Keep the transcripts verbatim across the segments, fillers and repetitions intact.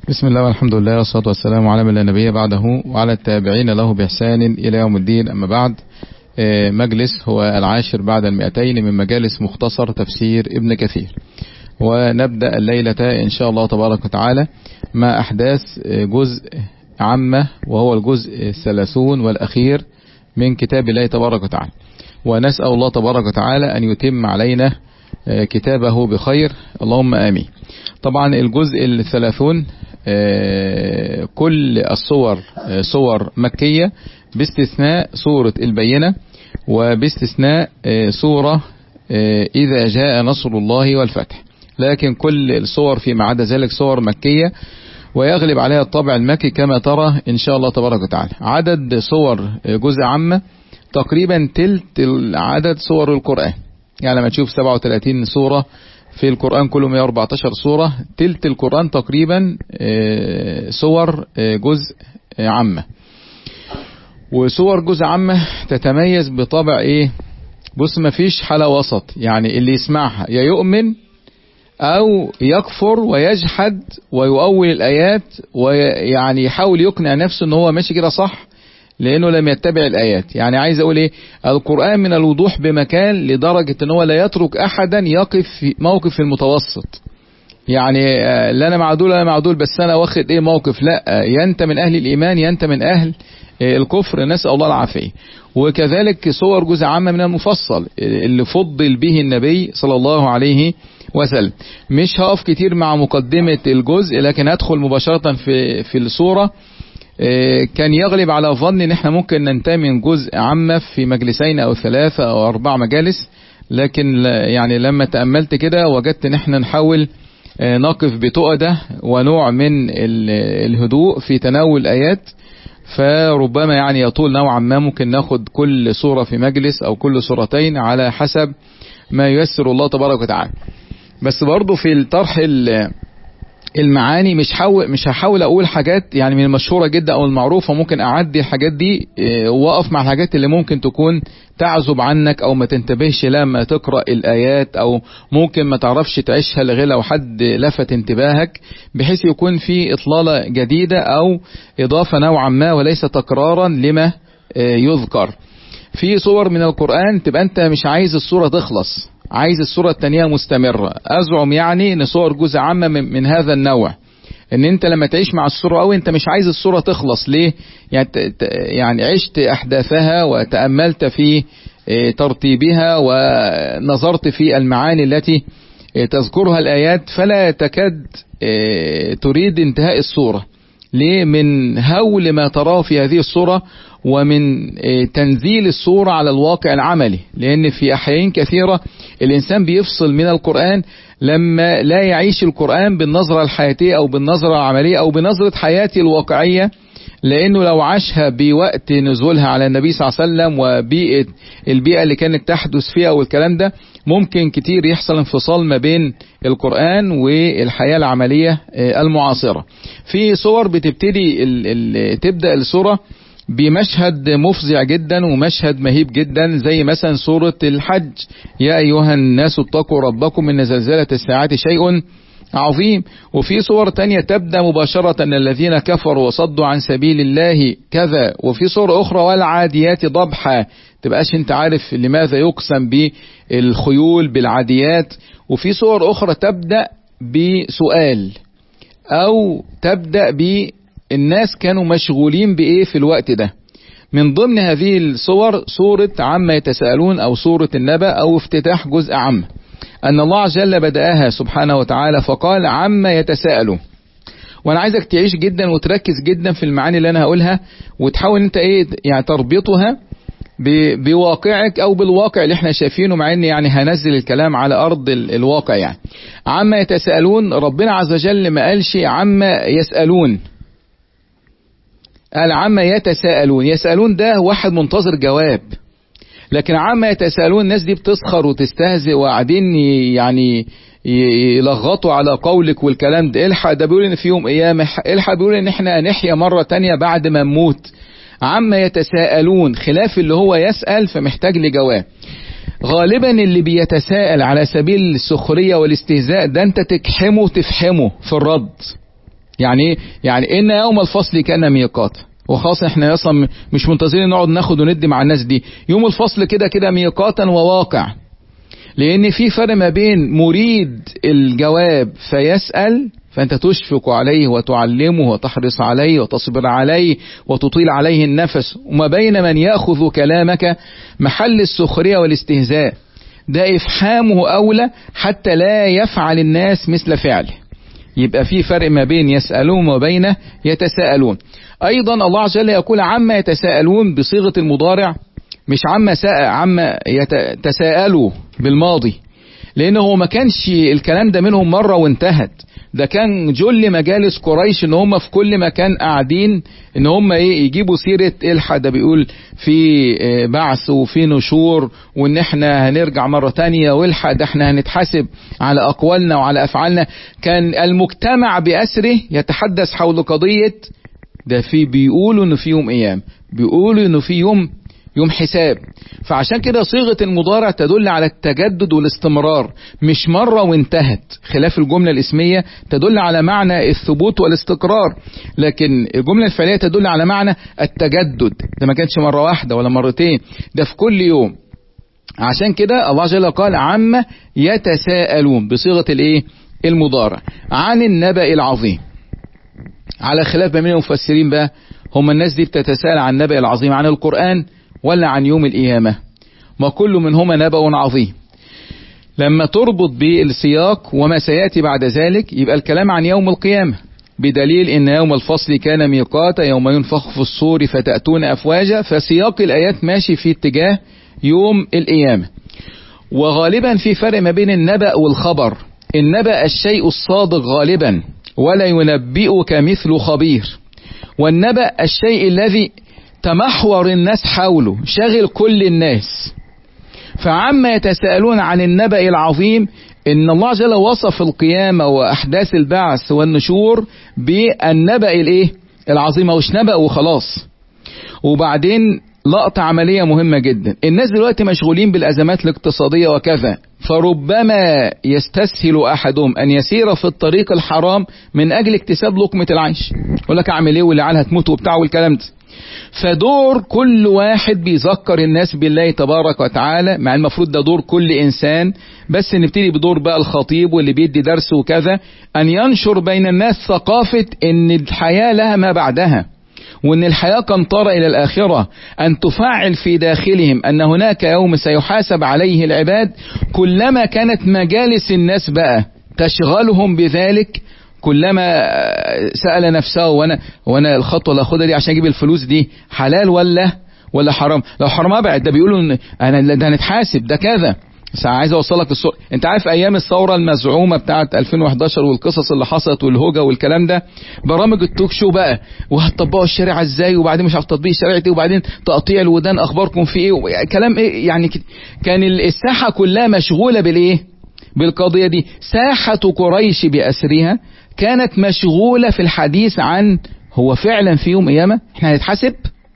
بسم الله والحمد لله والصلاة والسلام على من لا نبي بعده وعلى التابعين له بإحسان إلى يوم الدين. أما بعد، مجلس هو العاشر بعد المئتين من مجالس مختصر تفسير ابن كثير، ونبدأ الليلة إن شاء الله تبارك وتعالى مع أحداث جزء عامة، وهو الجزء الثلاثون والأخير من كتاب الله تبارك وتعالى، ونسأل الله تبارك وتعالى أن يتم علينا كتابه بخير، اللهم آمين. طبعا الجزء الثلاثون كل الصور صور مكية باستثناء سورة البينة، وباستثناء سورة إذا جاء نصر الله والفتح، لكن كل الصور فيما عدا ذلك صور مكية، ويغلب عليها الطابع المكي كما ترى إن شاء الله تبارك وتعالى. عدد صور جزء عامة تقريبا تلت عدد صور القرآن، يعني لما تشوف سبعة وثلاثين سورة في القرآن كله مئة وأربعة عشر سورة، تلت القرآن تقريبا صور جزء عامة. وصور جزء عامة تتميز بطبع ايه؟ بص، ما فيش حالة وسط، يعني اللي يسمعها يا يؤمن او يكفر ويجحد ويؤول الآيات، ويعني يحاول يقنع نفسه ان هو ماشي كده صح لانه لم يتبع الآيات. يعني عايز اقول ايه؟ القرآن من الوضوح بمكان لدرجة ان هو لا يترك احدا يقف في موقف المتوسط، يعني لا انا مع دول انا مع دول، بس انا واخد ايه موقف، لا، يا انت من اهل الايمان يا انت من اهل الكفر، نسأل الله العافية. وكذلك صور جزء عامة من المفصل اللي فضل به النبي صلى الله عليه وسلم. مش هقف كتير مع مقدمة الجزء، لكن ادخل مباشرة في في الصورة. كان يغلب على ظن ان احنا ممكن ننتهي من جزء عامة في مجلسين او ثلاثة او اربع مجالس، لكن يعني لما تأملت كده وجدت ان احنا نحاول نقف بتؤدة ونوع من الهدوء في تناول الآيات، فربما يعني يطول نوعا ما، ممكن ناخد كل سورة في مجلس او كل سورتين على حسب ما ييسر الله تبارك وتعالى. بس برضو في الطرح المعاني مش حاول مش هحاول اقول حاجات يعني من المشهورة جدا او المعروفة، ممكن اعدي الحاجات دي واقف مع الحاجات اللي ممكن تكون تعزب عنك او ما تنتبهش لما تقرأ الايات، او ممكن ما تعرفش تعيشها لغير لو حد لفت انتباهك، بحيث يكون في اطلالة جديدة او اضافة نوعا ما وليس تكرارا لما يذكر. في صور من القرآن تبقى انت مش عايز الصورة تخلص، عايز الصورة التانية مستمرة. أزعم يعني ان صور جزء عامة من, من هذا النوع، ان انت لما تعيش مع الصورة او انت مش عايز الصورة تخلص. ليه؟ يعني, يعني عشت احداثها وتأملت في ترتيبها ونظرت في المعاني التي تذكرها الآيات، فلا تكاد تريد انتهاء الصورة. ليه؟ من هول ما تراه في هذه الصورة ومن تنزيل الصورة على الواقع العملي، لأن في أحيان كثيرة الإنسان بيفصل من القرآن لما لا يعيش القرآن بالنظرة الحياتية أو بالنظرة العملية أو بنظرة حياتي الواقعية، لأنه لو عاشها بوقت نزولها على النبي صلى الله عليه وسلم وبيئة البيئة اللي كانت تحدث فيها والكلام ده، ممكن كتير يحصل انفصال ما بين القرآن والحياة العملية المعاصرة. في صور بتبتدي ال ال تبدأ الصورة بمشهد مفزع جدا ومشهد مهيب جدا، زي مثلا سورة الحج، يا أيها الناس اتقوا ربكم إن زلزلة الساعة شيء عظيم. وفي صور تانية تبدأ مباشرة أن الذين كفروا وصدوا عن سبيل الله كذا. وفي صور أخرى والعاديات ضبحا، تبقاش انت عارف لماذا يقسم بالخيول بالعاديات. وفي صور أخرى تبدأ بسؤال أو تبدأ ب الناس كانوا مشغولين بإيه في الوقت ده. من ضمن هذه الصور سورة عما يتساءلون أو سورة النبأ أو افتتاح جزء عامة، أن الله عز وجل بدأها سبحانه وتعالى فقال عما يتساءلون. وأنا عايزك تعيش جدا وتركز جدا في المعاني اللي أنا هقولها، وتحاول أنت إيه يعني تربطها بواقعك أو بالواقع اللي احنا شايفينه، مع أن يعني هنزل الكلام على أرض الواقع. يعني عما يتساءلون، ربنا عز وجل ما قالش عما يسألون، قال عما يتساءلون. يسألون ده واحد منتظر جواب، لكن عما يتساءلون الناس دي بتسخر وتستهزئ وقاعدين يعني يلغطوا على قولك والكلام ده. الحق ده بيقول ان في يوم قيامة، الحق بيقول ان احنا هنحيا مرة تانية بعد ما نموت. عما يتساءلون خلاف اللي هو يسأل فمحتاج لجواب. غالبا اللي بيتساءل على سبيل السخرية والاستهزاء ده انت تكحمه تفحمه في الرد، يعني يعني ان يوم الفصل كان ميقات، وخاصة احنا اصلا مش منتظرين نقعد ناخد وندي مع الناس دي، يوم الفصل كده كده ميقاتا وواقع. لان في فرق ما بين مريد الجواب فيسأل فانت تشفق عليه وتعلمه وتحرص عليه وتصبر عليه وتطيل عليه النفس، وما بين من يأخذ كلامك محل السخرية والاستهزاء، ده افحامه اولى حتى لا يفعل الناس مثل فعله. يبقى في فرق ما بين يسألون وبين يتساءلون. ايضا الله عز وجل يقول عما يتساءلون بصيغة المضارع، مش عما سأل، عما يتساءلوا بالماضي، لانه ما كانش الكلام ده منهم مرة وانتهت، ده كان جل مجالس قريش ان هم في كل مكان قاعدين ان هم ايه يجيبوا سيرة الحق ده بيقول في بعث وفي نشور وان احنا هنرجع مرة تانية، والحق ده احنا هنتحاسب على اقوالنا وعلى افعالنا. كان المجتمع بأسره يتحدث حول قضية ده، في بيقولوا انه في يوم ايام، بيقولوا انه في يوم يوم حساب. فعشان كده صيغة المضارع تدل على التجدد والاستمرار، مش مرة وانتهت، خلاف الجملة الاسمية تدل على معنى الثبوت والاستقرار، لكن الجملة الفعلية تدل على معنى التجدد، ده ما كانش مرة واحدة ولا مرتين، ده في كل يوم. عشان كده الله جل قال عما يتساءلون بصيغة الايه المضارع عن النبأ العظيم. على خلاف بين المفسرين بقى، هم الناس دي بتتساءل عن النبأ العظيم عن القرآن ولا عن يوم القيامة؟ ما كل منهما نبأ عظيم. لما تربط بالسياق وما سيأتي بعد ذلك يبقى الكلام عن يوم القيامة، بدليل ان يوم الفصل كان ميقاتا يوم ينفخ في الصور فتأتون أفواجا، فسياق الآيات ماشي في اتجاه يوم القيامة. وغالبا في فرق ما بين النبأ والخبر، النبأ الشيء الصادق غالبا ولا ينبئك مثل خبير، والنبأ الشيء الذي تمحور الناس حوله، شغل كل الناس. فعما يتساءلون عن النبأ العظيم، ان الله جل وصف القيامة واحداث البعث والنشور بالنبأ الايه العظيم، وش نبأ وخلاص. وبعدين لقطة عملية مهمة جدا، الناس دلوقتي مشغولين بالازمات الاقتصادية وكذا، فربما يستسهل احدهم ان يسير في الطريق الحرام من اجل اكتساب لقمة العيش، يقول لك اعمل ايه والعيال هتموت وبتاع والكلام ده. فدور كل واحد بيذكر الناس بالله تبارك وتعالى، مع المفروض ده دور كل انسان، بس نبتدي بدور بقى الخطيب واللي بيدي درس وكذا، ان ينشر بين الناس ثقافة ان الحياة لها ما بعدها، وان الحياة قنطرة الى الاخرة، ان تفعل في داخلهم ان هناك يوم سيحاسب عليه العباد. كلما كانت مجالس الناس بقى تشغلهم بذلك، كلما سأل نفسه وانا وانا الخطوة اللي اخدها دي عشان اجيب الفلوس دي حلال ولا ولا حرام؟ لو حرام ابعد، ده بيقولوا ان انا ده هنتحاسب ده كذا. بس عايز اوصلك الصورة، انت عارف ايام الثورة المزعومة بتاعت ألفين وحداشر والقصص اللي حصلت والهوجة والكلام ده، برامج التوك شو بقى، وهتطبقوا الشريعة ازاي، وبعدين مش عارف تطبيق الشريعة ايه، وبعدين تقطيع الودان اخباركم في ايه، كلام ايه يعني. كان الساحة كلها مشغولة بالايه بالقضية دي. ساحة قريش بأسرها كانت مشغولة في الحديث عن هو فعلا في يوم قيامة احنا هنتحاسب.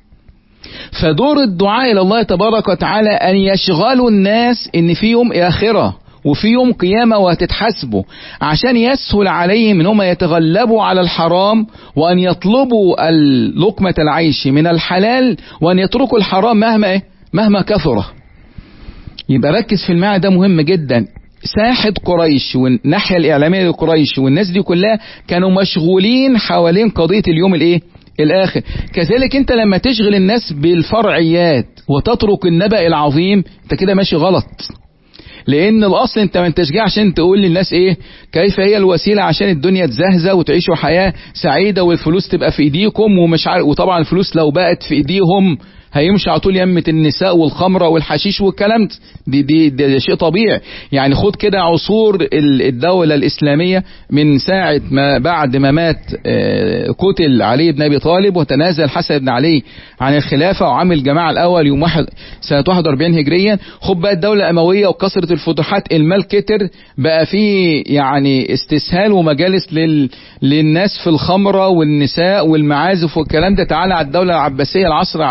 فدور الدعاء الى الله تبارك وتعالى ان يشغلوا الناس ان في يوم اخرة وفي يوم قيامة وهتتحاسبوا، عشان يسهل عليهم ان هم يتغلبوا على الحرام، وان يطلبوا لقمة العيش من الحلال، وان يتركوا الحرام مهما ايه مهما كثره. يبقى ركز في المعنى ده مهم جدا. ساحة قريش والناحية الإعلامية لقريش والناس دي كلها كانوا مشغولين حوالين قضية اليوم الايه الآخر. كذلك انت لما تشغل الناس بالفرعيات وتترك النبأ العظيم، انت كده ماشي غلط. لان الاصل انت ما انتش جاي عشان تقول للناس ايه كيف هي الوسيلة عشان الدنيا تزهزه وتعيشوا حياة سعيدة والفلوس تبقى في ايديكم ومش عارف. وطبعا الفلوس لو بقت في ايديهم هيمشي على طول يمة النساء والخمرة والحشيش والكلام دي دي, دي, دي شيء طبيعي. يعني خد كده عصور الدولة الإسلامية من ساعة ما بعد ما مات قتل علي بن أبي طالب وتنازل حسن بن علي عن الخلافة وعمل الجماعة الأول يوم واحد سنة واحد وأربعين هجريا. خد بقى الدولة الأموية وكثرة الفتوحات، المال كتر، بقى فيه يعني استسهال ومجالس لل للناس في الخمرة والنساء والمعازف والكلام ده. تعالى على الدولة العباسية العصر العباسي الأول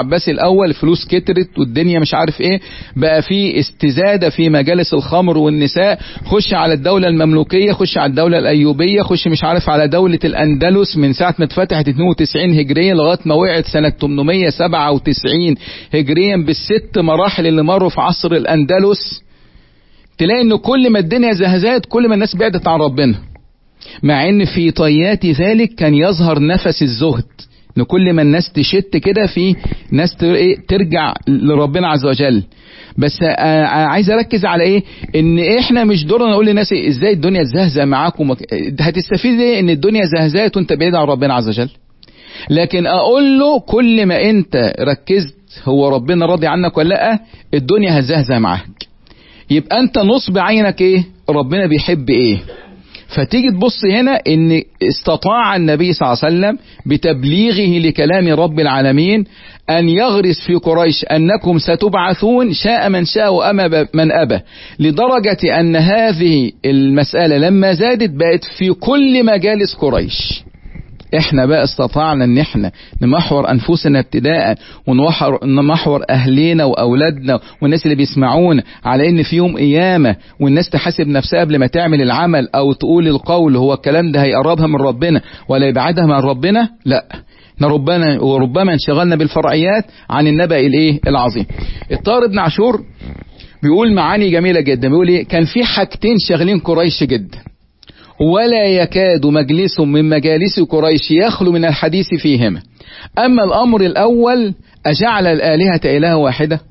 الأول الفلوس كترت والدنيا مش عارف إيه، بقى في استزادة في مجالس الخمر والنساء، خش على الدولة المملوكية، خش على الدولة الأيوبية، خش مش عارف على دولة الأندلس من ساعة ما اتفتحت اثنين وتسعين هجريا لغاية ما وقعت سنة ثمانمائة وسبعة وتسعين هجريا بالست مراحل اللي مروا في عصر الأندلس. تلاقي إن كل ما الدنيا زهزات كل ما الناس بعدت عن ربنا، مع ان في طيات ذلك كان يظهر نفس الزهد، ان كل ما الناس تشت كده في ناس ترجع لربنا عز وجل. بس عايز اركز على ايه، ان احنا مش دورنا نقول للناس ازاي الدنيا تزهزه معاكم، هتستفيد ايه ان الدنيا زهزات وانت بعيد عن ربنا عز وجل. لكن اقول له كل ما انت ركزت هو ربنا راضي عنك ولا لا، الدنيا هتزهزه معاك. يبقى انت نصب عينك ايه، ربنا بيحب ايه. فتيجي تبص هنا ان استطاع النبي صلى الله عليه وسلم بتبليغه لكلام رب العالمين ان يغرس في قريش انكم ستبعثون شاء من شاء وأبى من أبى، لدرجة ان هذه المسألة لما زادت بقت في كل مجالس قريش. احنا بقى استطعنا ان احنا نمحور انفسنا ابتداء ونمحور اهلنا واولادنا والناس اللي بيسمعونا على ان في يوم قيامة، والناس تحاسب نفسها قبل ما تعمل العمل او تقول القول هو الكلام ده هيقربها من ربنا ولا يبعدها من ربنا. لا، ربنا وربما انشغلنا بالفرعيات عن النبأ الايه العظيم. الطاهر بن عاشور بيقول معاني جميلة جدا، بيقول ايه، كان في حاجتين شاغلين قريش جدا، ولا يكاد مجلس من مجالس قريش يخلو من الحديث فيهما. أما الأمر الأول أجعل الآلهة إله واحدة.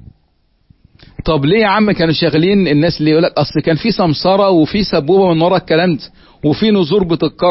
طب ليه يا عم كانوا شاغلين الناس؟ ليه؟ يقولك أصل كان في سمسرة وفي سبوبة من ورا الكلام ده، وفي نذور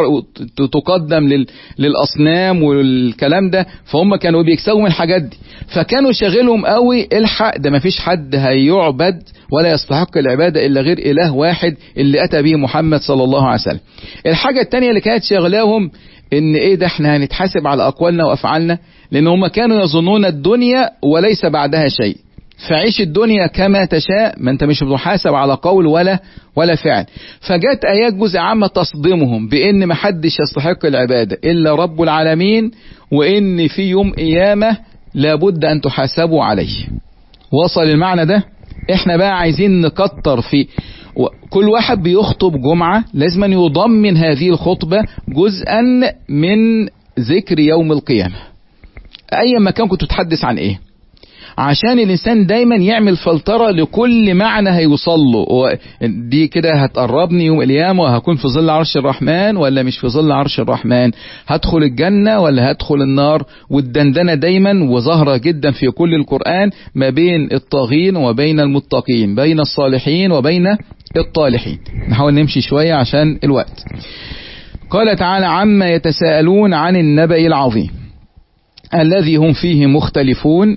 بتقدم لل... للأصنام والكلام ده، فهم كانوا بيكسبوا من الحاجات دي، فكانوا شاغلهم قوي الحق ده مفيش حد هيعبد ولا يستحق العبادة إلا غير إله واحد اللي أتى به محمد صلى الله عليه وسلم. الحاجة التانية اللي كانت شاغلاهم إن إيه ده، إحنا هنتحاسب على أقوالنا وأفعالنا، لأن هم كانوا يظنون الدنيا وليس بعدها شيء، فعيش الدنيا كما تشاء، ما انت مش محاسب على قول ولا ولا فعل. فجت آيات جزء عامة تصدمهم بأن ما حدش يستحق العبادة إلا رب العالمين، وإن في يوم قيامة لابد أن تحاسبوا عليه. وصل المعنى ده؟ احنا بقى عايزين نكتر في كل واحد بيخطب جمعة لازم يضمن هذه الخطبة جزءا من ذكر يوم القيامة. أي مكان كنت تتحدث عن إيه، عشان الإنسان دايما يعمل فلترة لكل معنى هيوصل له. دي كده هتقربني يوم القيامة وهكون في ظل عرش الرحمن ولا مش في ظل عرش الرحمن، هدخل الجنة ولا هدخل النار. والدندنة دايما وظاهرة جدا في كل القرآن ما بين الطاغين وبين المتقين، بين الصالحين وبين الطالحين. نحاول نمشي شوية عشان الوقت. قال تعالى عما يتساءلون عن النبأ العظيم الذي هم فيه مختلفون.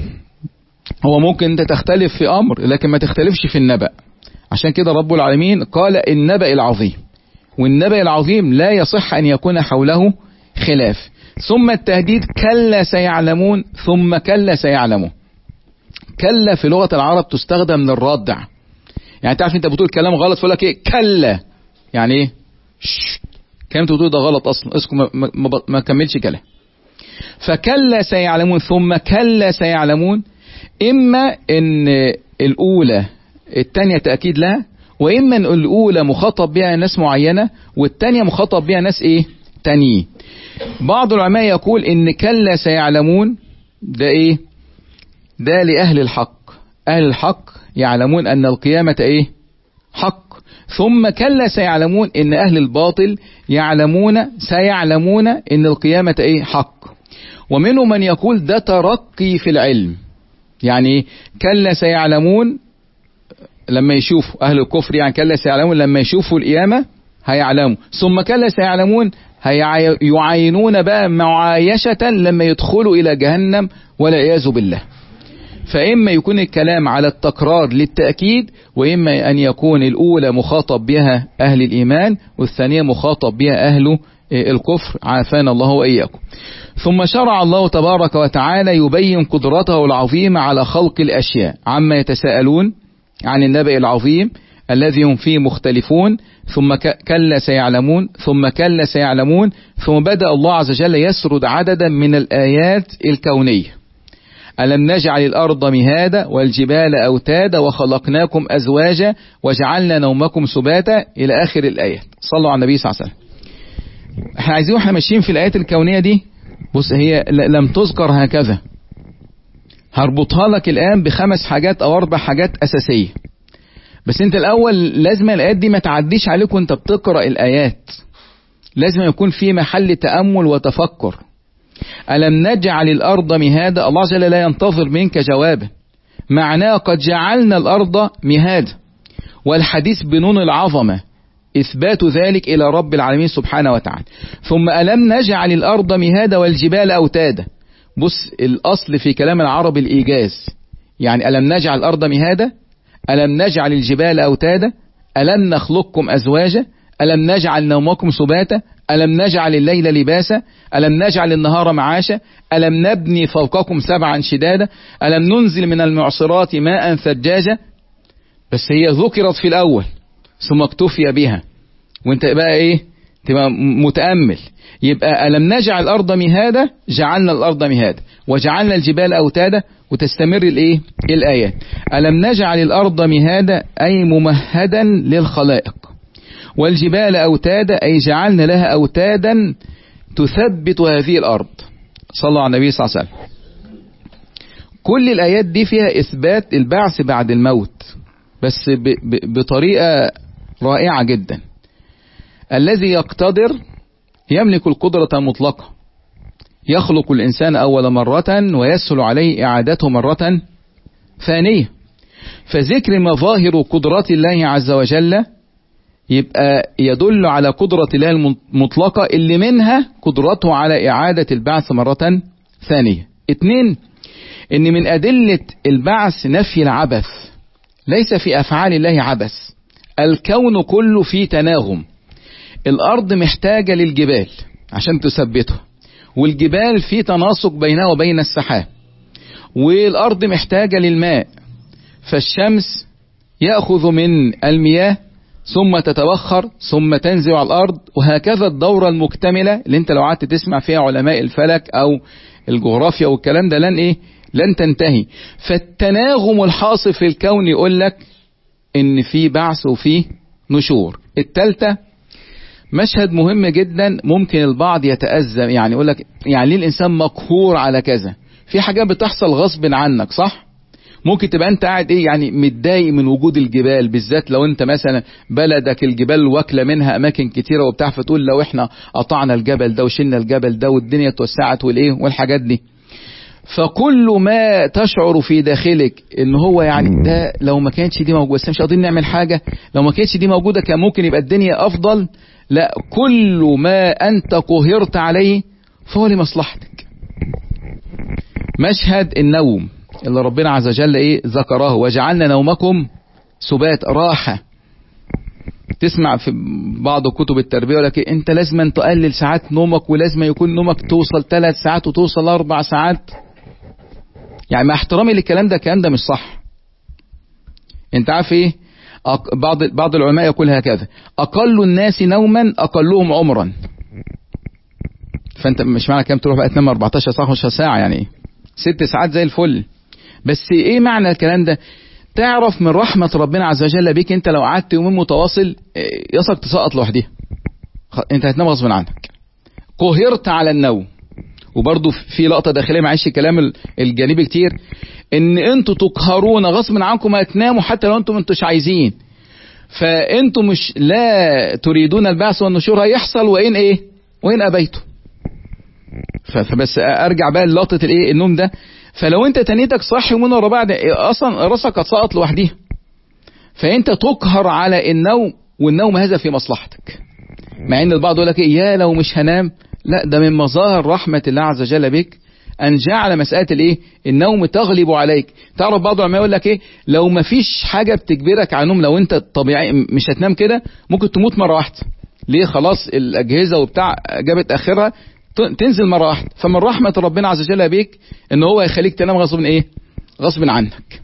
هو ممكن انت تختلف في امر لكن ما تختلفش في النبأ، عشان كده رب العالمين قال النبأ العظيم، والنبأ العظيم لا يصح ان يكون حوله خلاف. ثم التهديد كلا سيعلمون، ثم كلا سيعلمون. كلا في لغة العرب تستخدم للردع، يعني تعرف انت بتقول كلام غلط فيقول لك ايه كلا، يعني ايه كلام بتقول ده غلط اصلا، اسكت ما, ما, ما, ما كملش كلام. فكلا سيعلمون ثم كلا سيعلمون، إما إن الأولى التانية تأكيد لها، وإما إن الأولى مخاطب بها ناس معينة والتانية مخاطب بها ناس إيه تانيين. بعض العلماء يقول إن كلا سيعلمون ده إيه، ده لأهل الحق، أهل الحق يعلمون أن القيامة إيه حق. ثم كلا سيعلمون إن أهل الباطل يعلمون سيعلمون إن القيامة إيه حق. ومنهم من يقول ده ترقي في العلم، يعني كلا سيعلمون لما يشوفوا أهل الكفر، يعني كلا سيعلمون لما يشوفوا القيامة هيعلموا، ثم كلا سيعلمون هيعاينون بقى معايشة لما يدخلوا إلى جهنم والعياذ بالله. فإما يكون الكلام على التكرار للتأكيد، وإما أن يكون الأولى مخاطب بها أهل الإيمان والثانية مخاطب بها أهل الكفر، عافانا الله وإياكم. ثم شرع الله تبارك وتعالى يبين قدرته العظيمة على خلق الأشياء عما يتساءلون عن النبأ العظيم الذي هم فيه مختلفون، ثم كلا سيعلمون ثم كلا سيعلمون. ثم بدأ الله عز وجل يسرد عددا من الآيات الكونية ألم نجعل الأرض مهادا والجبال أوتادا وخلقناكم أزواجا وجعلنا نومكم سباتا إلى آخر الآيات. صلوا على النبي صلى الله عليه وسلم. احنا عايزين واحنا ماشيين في الآيات الكونية دي، بص هي لم تذكر هكذا، هربطها لك الآن بخمس حاجات أو أربع حاجات أساسية. بس انت الأول لازم الآيات دي ما تعديش عليك وانت بتقرأ الآيات، لازم يكون في محل تأمل وتفكر. ألم نجعل الأرض مهادا، الله جل لا ينتظر منك جوابا، معناه قد جعلنا الأرض مهادا، والحديث بنون العظمة إثبات ذلك إلى رب العالمين سبحانه وتعالى. ثم ألم نجعل الأرض مهادا والجبال أوتادا، بص الأصل في كلام العرب الإيجاز، يعني ألم نجعل الأرض مهادا، ألم نجعل الجبال أوتادا، ألم نخلقكم أزواجا، ألم نجعل نومكم سباتا، ألم نجعل الليل لباسا، ألم نجعل النهار معاشا، ألم نبني فوقكم سبعا شدادا، ألم ننزل من المعصرات ماء ثجاجا. بس هي ذكرت في الأول ثم اكتفي بها، وانت بقى ايه تبقى متأمل. يبقى ألم نجعل الأرض مهادا، جعلنا الأرض مهادا، وجعلنا الجبال أوتادا، وتستمر الايه الآيات. ألم نجعل الأرض مهادا أي ممهدا للخلائق، والجبال أوتادا أي جعلنا لها أوتادا تثبت هذه الأرض. صلى على النبي صلى الله عليه وسلم. كل الآيات دي فيها إثبات البعث بعد الموت، بس بطريقة رائعة جدا. الذي يقتدر يملك القدرة المطلقة، يخلق الإنسان أول مرة ويسهل عليه إعادته مرة ثانية. فذكر مظاهر قدرات الله عز وجل يبقى يدل على قدرة الله المطلقة اللي منها قدرته على إعادة البعث مرة ثانية. اتنين، ان من أدلة البعث نفي العبث، ليس في أفعال الله عبث، الكون كله فيه تناغم. الأرض محتاجة للجبال عشان تثبته، والجبال في تناسق بينها وبين السحاب، والأرض محتاجة للماء، فالشمس يأخذ من المياه ثم تتبخر ثم تنزل على الأرض، وهكذا الدورة المكتملة اللي انت لو قعدت تسمع فيها علماء الفلك أو الجغرافيا والكلام ده لن ايه لن تنتهي. فالتناغم الحاصل في الكون يقول لك ان في بعث وفي نشور. التالتة مشهد مهم جدا، ممكن البعض يتأذى، يعني يقول لك يعني ليه الإنسان مقهور على كذا؟ في حاجات بتحصل غصب عنك، صح؟ ممكن تبقى انت قاعد ايه يعني متضايق من وجود الجبال، بالذات لو انت مثلا بلدك الجبال واكله منها اماكن كتيره وبتاع، فتقول لو احنا قطعنا الجبل ده وشلنا الجبل ده والدنيا اتوسعت والايه والحاجات دي. فكل ما تشعر في داخلك ان هو يعني ده لو ما كانتش دي موجوده، بس مش قادرين نعمل حاجه، لو ما كانتش دي موجوده كان ممكن يبقى الدنيا افضل. لا، كل ما انت قهرت عليه فهو لمصلحتك. مشهد النوم اللي ربنا عز وجل ايه ذكره، وجعلنا نومكم سبات، راحة. تسمع في بعض كتب التربية يقول لك إيه؟ انت لازم تقلل ساعات نومك، ولازم يكون نومك توصل ثلاث ساعات وتوصل اربع ساعات. يعني مع احترامي للكلام ده، الكلام ده مش صح. انت عارف ايه؟ بعض بعض العلماء يقول هكذا: اقل الناس نوما اقلهم عمرا. فانت مش معنى كام تروح بقى تنام اربعتاشر ساعة خمستاشر ساعة، يعني ايه ست ساعات زي الفل. بس ايه معنى الكلام ده؟ تعرف من رحمة ربنا عز وجل بيك، انت لو قعدت يومين متواصل يصك تسقط لوحدها، انت هتنام غصب عنك، قهرت على النوم. وبرضه في لقطة داخلية، معيش الكلام الجانبي كتير، ان انتوا تقهرون غصب عنكم هتناموا حتى لو انتم انتوش عايزين. فانتم مش لا تريدون البعث والنشور، هيحصل وان ايه وان ابيتوا. فبس ارجع بقى للقطة الايه النوم ده. فلو انت تنيتك صح يومين ورا بعض، اصلا راسك هتسقط لوحديها. فانت تقهر على النوم، والنوم هذا في مصلحتك. مع ان البعض يقول لك ايه يا لو مش هنام، لا، ده من مظاهر رحمة الله عز وجل بك ان جعل مسألة الايه النوم تغلب عليك. تعرف بعض العلماء يقول لك ايه، لو ما فيش حاجة بتجبرك على النوم، لو انت طبيعي مش هتنام كده، ممكن تموت مرة واحدة. ليه؟ خلاص الاجهزة وبتاع جابت اخرها، تنزل مرة واحدة. فمن رحمة ربنا عز وجل بيك ان هو يخليك تنام غصب ايه غصب عنك.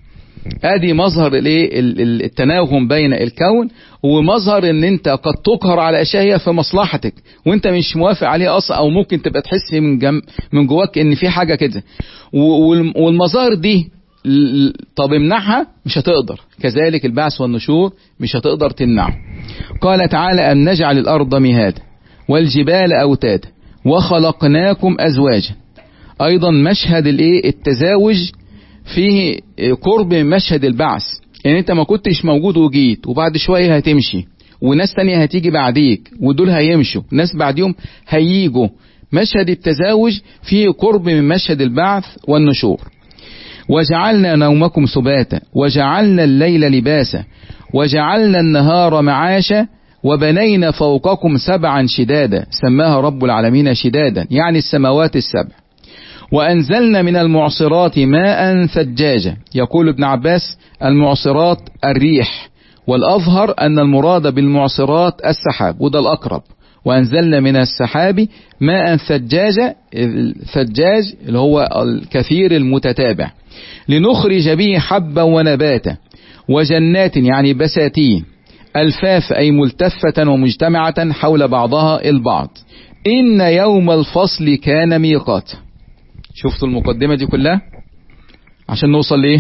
ادي مظهر الايه التناغم بين الكون، ومظهر ان انت قد تقهر على اشياء هي في مصلحتك وانت مش موافق عليها اصلا، او ممكن تبقى تحس من جم من جواك ان في حاجه كده، والمظاهر دي طب امنعها مش هتقدر، كذلك البعث والنشور مش هتقدر تمنعه. قال تعالى: أم نجعل الأرض مهادا والجبال أوتادا وخلقناكم أزواجا. أيضا مشهد الايه التزاوج فيه قرب من مشهد البعث، يعني انت ما كنتش موجود وجيت، وبعد شوية هتمشي وناس تانية هتيجي بعديك، ودول هيمشوا ناس بعديهم هييجوا. مشهد التزاوج فيه قرب من مشهد البعث والنشور. وجعلنا نومكم سباتا وجعلنا الليل لباسا وجعلنا النهار معاشا وبنينا فوقكم سبعا شدادا، سماها رب العالمين شدادا يعني السماوات السبع. وأنزلنا من المعصرات ماء ثجاجا. يقول ابن عباس: المعصرات الريح، والأظهر أن المراد بالمعصرات السحاب، وده الأقرب. وأنزلنا من السحاب ماء ثجاجا، الثجاج اللي هو الكثير المتتابع، لنخرج به حبا ونباتا وجنات يعني بساتين، ألفاف أي ملتفة ومجتمعة حول بعضها البعض. إن يوم الفصل كان ميقات. شفتوا المقدمة دي كلها عشان نوصل ليه؟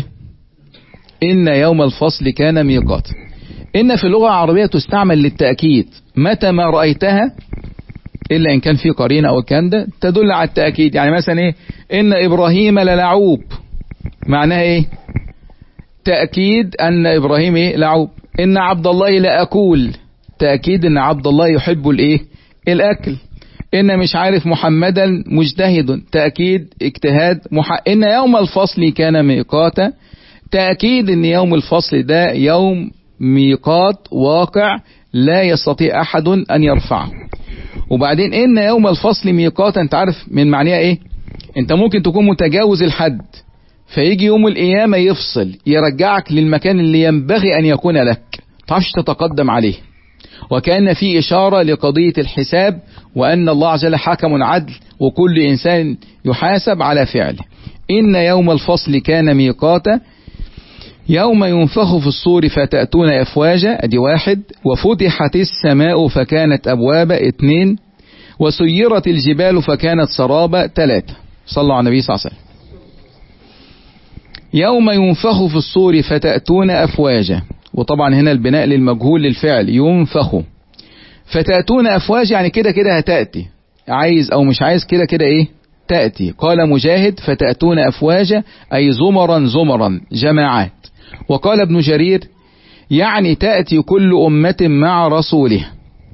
إن يوم الفصل كان ميقات. إن في اللغة العربية تستعمل للتأكيد، متى ما رأيتها إلا إن كان في قرينة أو كان ده تدل على التأكيد. يعني مثلا إيه؟ إن إبراهيم للعوب، معناها إيه؟ تأكيد أن إبراهيم إيه؟ لعوب. إن عبد الله لأكول، تأكيد أن عبد الله يحب الإيه؟ الأكل. إن مش عارف محمدا مجتهد، تأكيد اجتهاد. مح... إن يوم الفصل كان ميقاتا، تأكيد أن يوم الفصل ده يوم ميقات واقع لا يستطيع أحد أن يرفعه. وبعدين إن يوم الفصل ميقاتا، أنت عارف من معناها إيه؟ أنت ممكن تكون متجاوز الحد، فيجي يوم القيامة يفصل يرجعك للمكان اللي ينبغي أن يكون لك، تعرفش تتقدم عليه. وكان في إشارة لقضية الحساب، وأن الله عز وجل حكم عدل وكل إنسان يحاسب على فعله. إن يوم الفصل كان ميقاتا، يوم ينفخ في الصور فتأتون أفواجا، أدي واحد. وفتحت السماء فكانت أبوابا، اثنين. وسيرت الجبال فكانت سرابا، ثلاثة. صلوا على النبي صلى الله عليه وسلم. يوم ينفخ في الصور فتأتون أفواجا، وطبعا هنا البناء للمجهول للفعل ينفخ. فتأتون أفواجا يعني كده كده هتأتي، عايز أو مش عايز كده كده إيه؟ تأتي. قال مجاهد: فتأتون أفواجا أي زمرا زمرا جماعات. وقال ابن جرير: يعني تأتي كل أمة مع رسولها.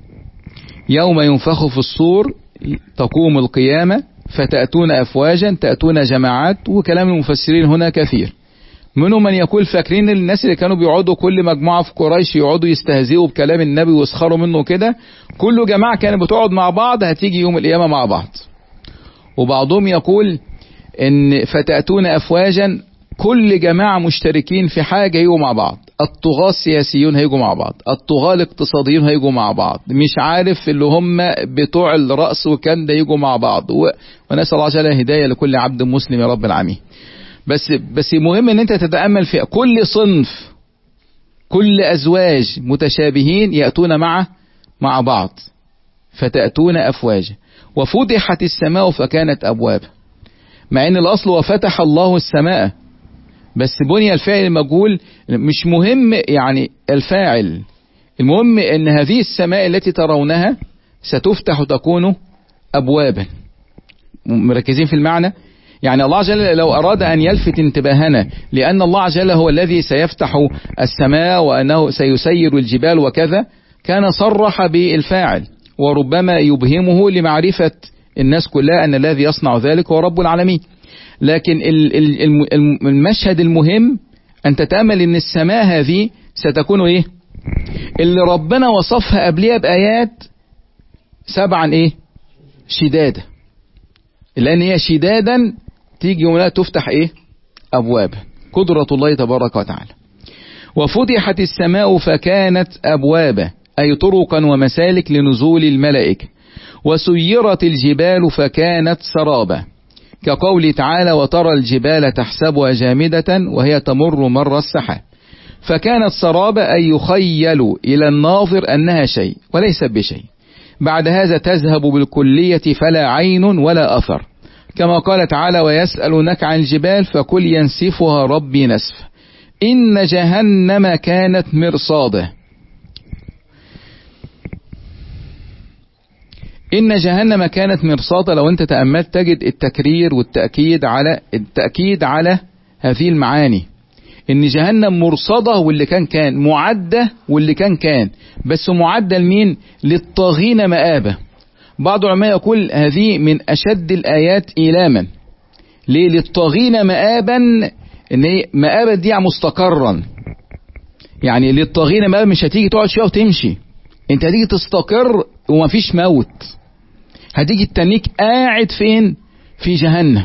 يوم ينفخ في الصور تقوم القيامة، فتأتون أفواجا تأتون جماعات. وكلام المفسرين هنا كثير، منهم من يقول فاكرين الناس اللي كانوا بيقعدوا كل مجموعة في قريش يقعدوا يستهزئوا بكلام النبي ويسخروا منه كده، كل جماعة كانت بتقعد مع بعض هتيجي يوم القيامة مع بعض. وبعضهم يقول ان فتأتون أفواجا كل جماعة مشتركين في حاجة يجوا مع بعض، الطغاة السياسيون هيجوا مع بعض، الطغاة الاقتصاديين هيجوا مع بعض، مش عارف اللي هم بتوع الرأس وكان ده يجوا مع بعض. و... ونسأل الله جل هداية لكل عبد مسلم يا رب العالمين. بس بس مهم ان انت تتأمل في كل صنف، كل ازواج متشابهين يأتون مع مع بعض. فتأتون أفواجا وفتحت السماء فكانت أبوابا، مع ان الاصل وفتح الله السماء، بس بني الفاعل المجهول. مش مهم يعني الفاعل، المهم ان هذه السماء التي ترونها ستفتح تكون أبوابا. مركزين في المعنى؟ يعني الله عز وجل لو أراد أن يلفت انتباهنا لأن الله عز وجل هو الذي سيفتح السماء وأنه سيسير الجبال وكذا، كان صرح بالفاعل، وربما يبهمه لمعرفة الناس كلها أن الذي يصنع ذلك هو رب العالمين. لكن المشهد المهم أن تتأمل أن السماء هذه ستكون إيه؟ اللي ربنا وصفها قبلها بآيات سبعا إيه؟ شدادة، لأن هي شدادا تيجي يوم لا تفتح إيه؟ أبواب. قدرة الله تبارك وتعالى. وفتحت السماء فكانت أبوابا أي طرقا ومسالك لنزول الملائكة. وسيرت الجبال فكانت سرابا. كقوله تعالى وترى الجبال تحسبها جامدة وهي تمر مر السحاب، فكانت سرابة أي يخيل إلى الناظر أنها شيء وليس بشيء، بعد هذا تذهب بالكلية فلا عين ولا أثر، كما قال تعالى ويسألونك عن الجبال فقل ينسفها ربي نسفا إن جهنم كانت مرصادا. إن جهنم كانت مرصادا، لو أنت تأملت تجد التكرير والتأكيد على التأكيد على هذه المعاني، إن جهنم مرصدة واللي كان كان معدة واللي كان كان بس معدة لمين؟ للطاغين مآبة. بعض العلماء يقول هذه من أشد الآيات إيلاما. ليه؟ للطاغين مآبا، إن مآبا دي مستقرا، يعني للطاغين مآبا مش هتيجي تقعد شوية وتمشي، أنت هتيجي تستقر ومفيش موت، هتيجي التنيك قاعد فين؟ في جهنم.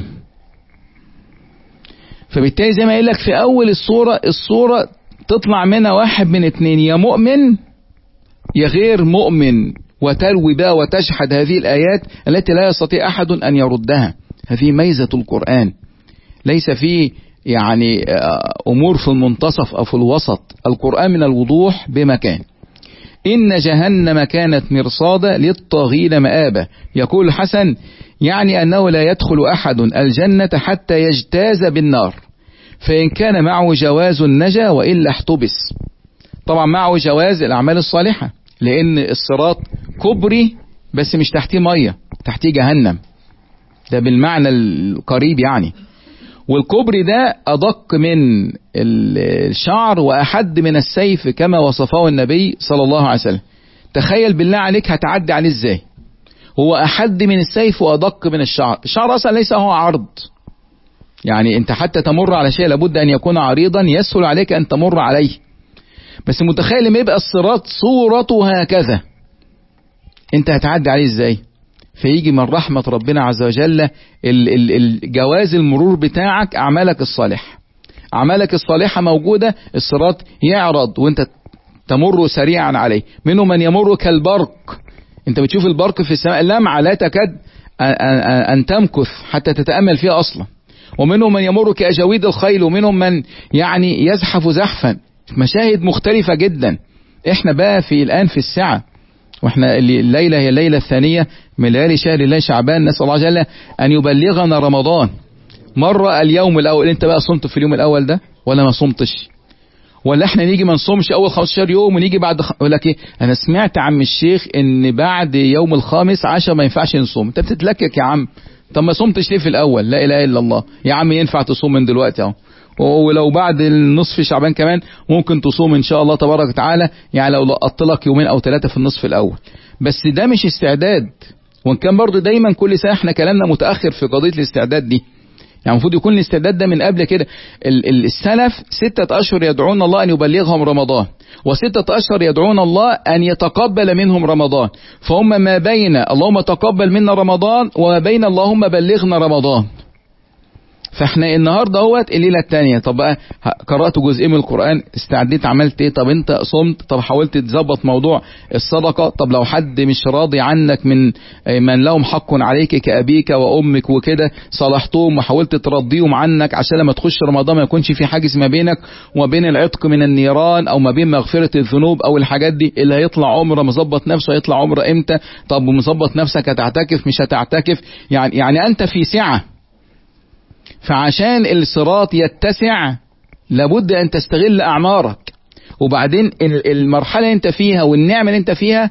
فبالتالي زي ما قايل لك في أول الصورة، الصورة تطلع منها واحد من اتنين، يا مؤمن يا غير مؤمن، وتلوي بقى وتجحد هذه الآيات التي لا يستطيع أحد أن يردها. هذه ميزة القرآن، ليس فيه يعني أمور في المنتصف أو في الوسط، القرآن من الوضوح بمكان. إن جهنم كانت مرصادا للطاغين مآبا. يقول الحسن يعني أنه لا يدخل أحد الجنة حتى يجتاز بالنار، فإن كان معه جواز نجا وإلا احتبس. طبعا معه جواز الأعمال الصالحة، لأن الصراط كبري بس مش تحتيه مية، تحتيه جهنم، ده بالمعنى القريب يعني. والكبري ده أدق من الشعر وأحد من السيف كما وصفه النبي صلى الله عليه وسلم. تخيل بالله عليك هتعدي عليه ازاي، هو أحد من السيف وأدق من الشعر. الشعر أصلا ليس هو عرض، يعني أنت حتى تمر على شيء لابد أن يكون عريضا يسهل عليك أن تمر عليه، بس متخيل ما يبقى الصراط صورته هكذا، أنت هتعدي عليه ازاي؟ فيجي من رحمة ربنا عز وجل الجواز المرور بتاعك أعمالك الصالحة، أعمالك الصالحة موجودة، الصراط يعرض وانت تمر سريعا عليه. منهم من يمر كالبرق، انت بتشوف البرق في السماء لمعة لا تكاد أن تمكث حتى تتأمل فيها أصلا. ومنهم من يمر كأجاويد الخيل، ومنهم من يعني يزحف زحفا، مشاهد مختلفة جدا. احنا بقى في الآن في الساعة، واحنا الليلة هي الليلة الثانية من ليالي شهر الله شعبان، نسأل الله جل أن يبلغنا رمضان. مرة اليوم الأول، انت بقى صمت في اليوم الأول ده ولا ما صمتش؟ ولا احنا نيجي ما نصومش أول خمستاشر يوم ونيجي بعد خ... ولا ايه؟ أنا سمعت عم الشيخ إن بعد يوم الخامس عشر ما ينفعش نصوم. انت بتتلكك يا عم، طب ما صمتش ليه في الأول؟ لا إله إلا الله يا عم، ينفع تصوم من دلوقتي اهو، ولو بعد النصف شعبان كمان ممكن تصوم ان شاء الله تبارك وتعالى، يعني لو لقطت لك يومين او ثلاثة في النصف الاول. بس ده مش استعداد، وان كان برضو دايما كل سنة احنا كلامنا متأخر في قضية الاستعداد دي، يعني المفروض يكون الاستعداد ده من قبل كده. السلف ستة اشهر يدعون الله ان يبلغهم رمضان، وستة اشهر يدعون الله ان يتقبل منهم رمضان، فهم ما بين اللهم تقبل منا رمضان وما بين اللهم بلغنا رمضان. فاحنا النهارده اهوت الليله الثانيه، طب بقى قرات جزء من القران، استعديت عملت ايه؟ طب انت صمت؟ طب حاولت تظبط موضوع الصدقه؟ طب لو حد مش راضي عنك من من لهم حق عليك كابيك وامك وكده، صلحتهم وحاولت ترضيهم عنك عشان لما تخش رمضان ما يكونش في حاجز ما بينك وما بين العتق من النيران او ما بين مغفره الذنوب او الحاجات دي. اللي هيطلع عمره مظبط نفسه، هيطلع عمره امتى؟ طب مظبط نفسك هتعتكف مش هتعتكف؟ يعني يعني انت في سعه. فعشان الصراط يتسع لابد ان تستغل اعمارك. وبعدين المرحلة اللي انت فيها والنعمة اللي انت فيها،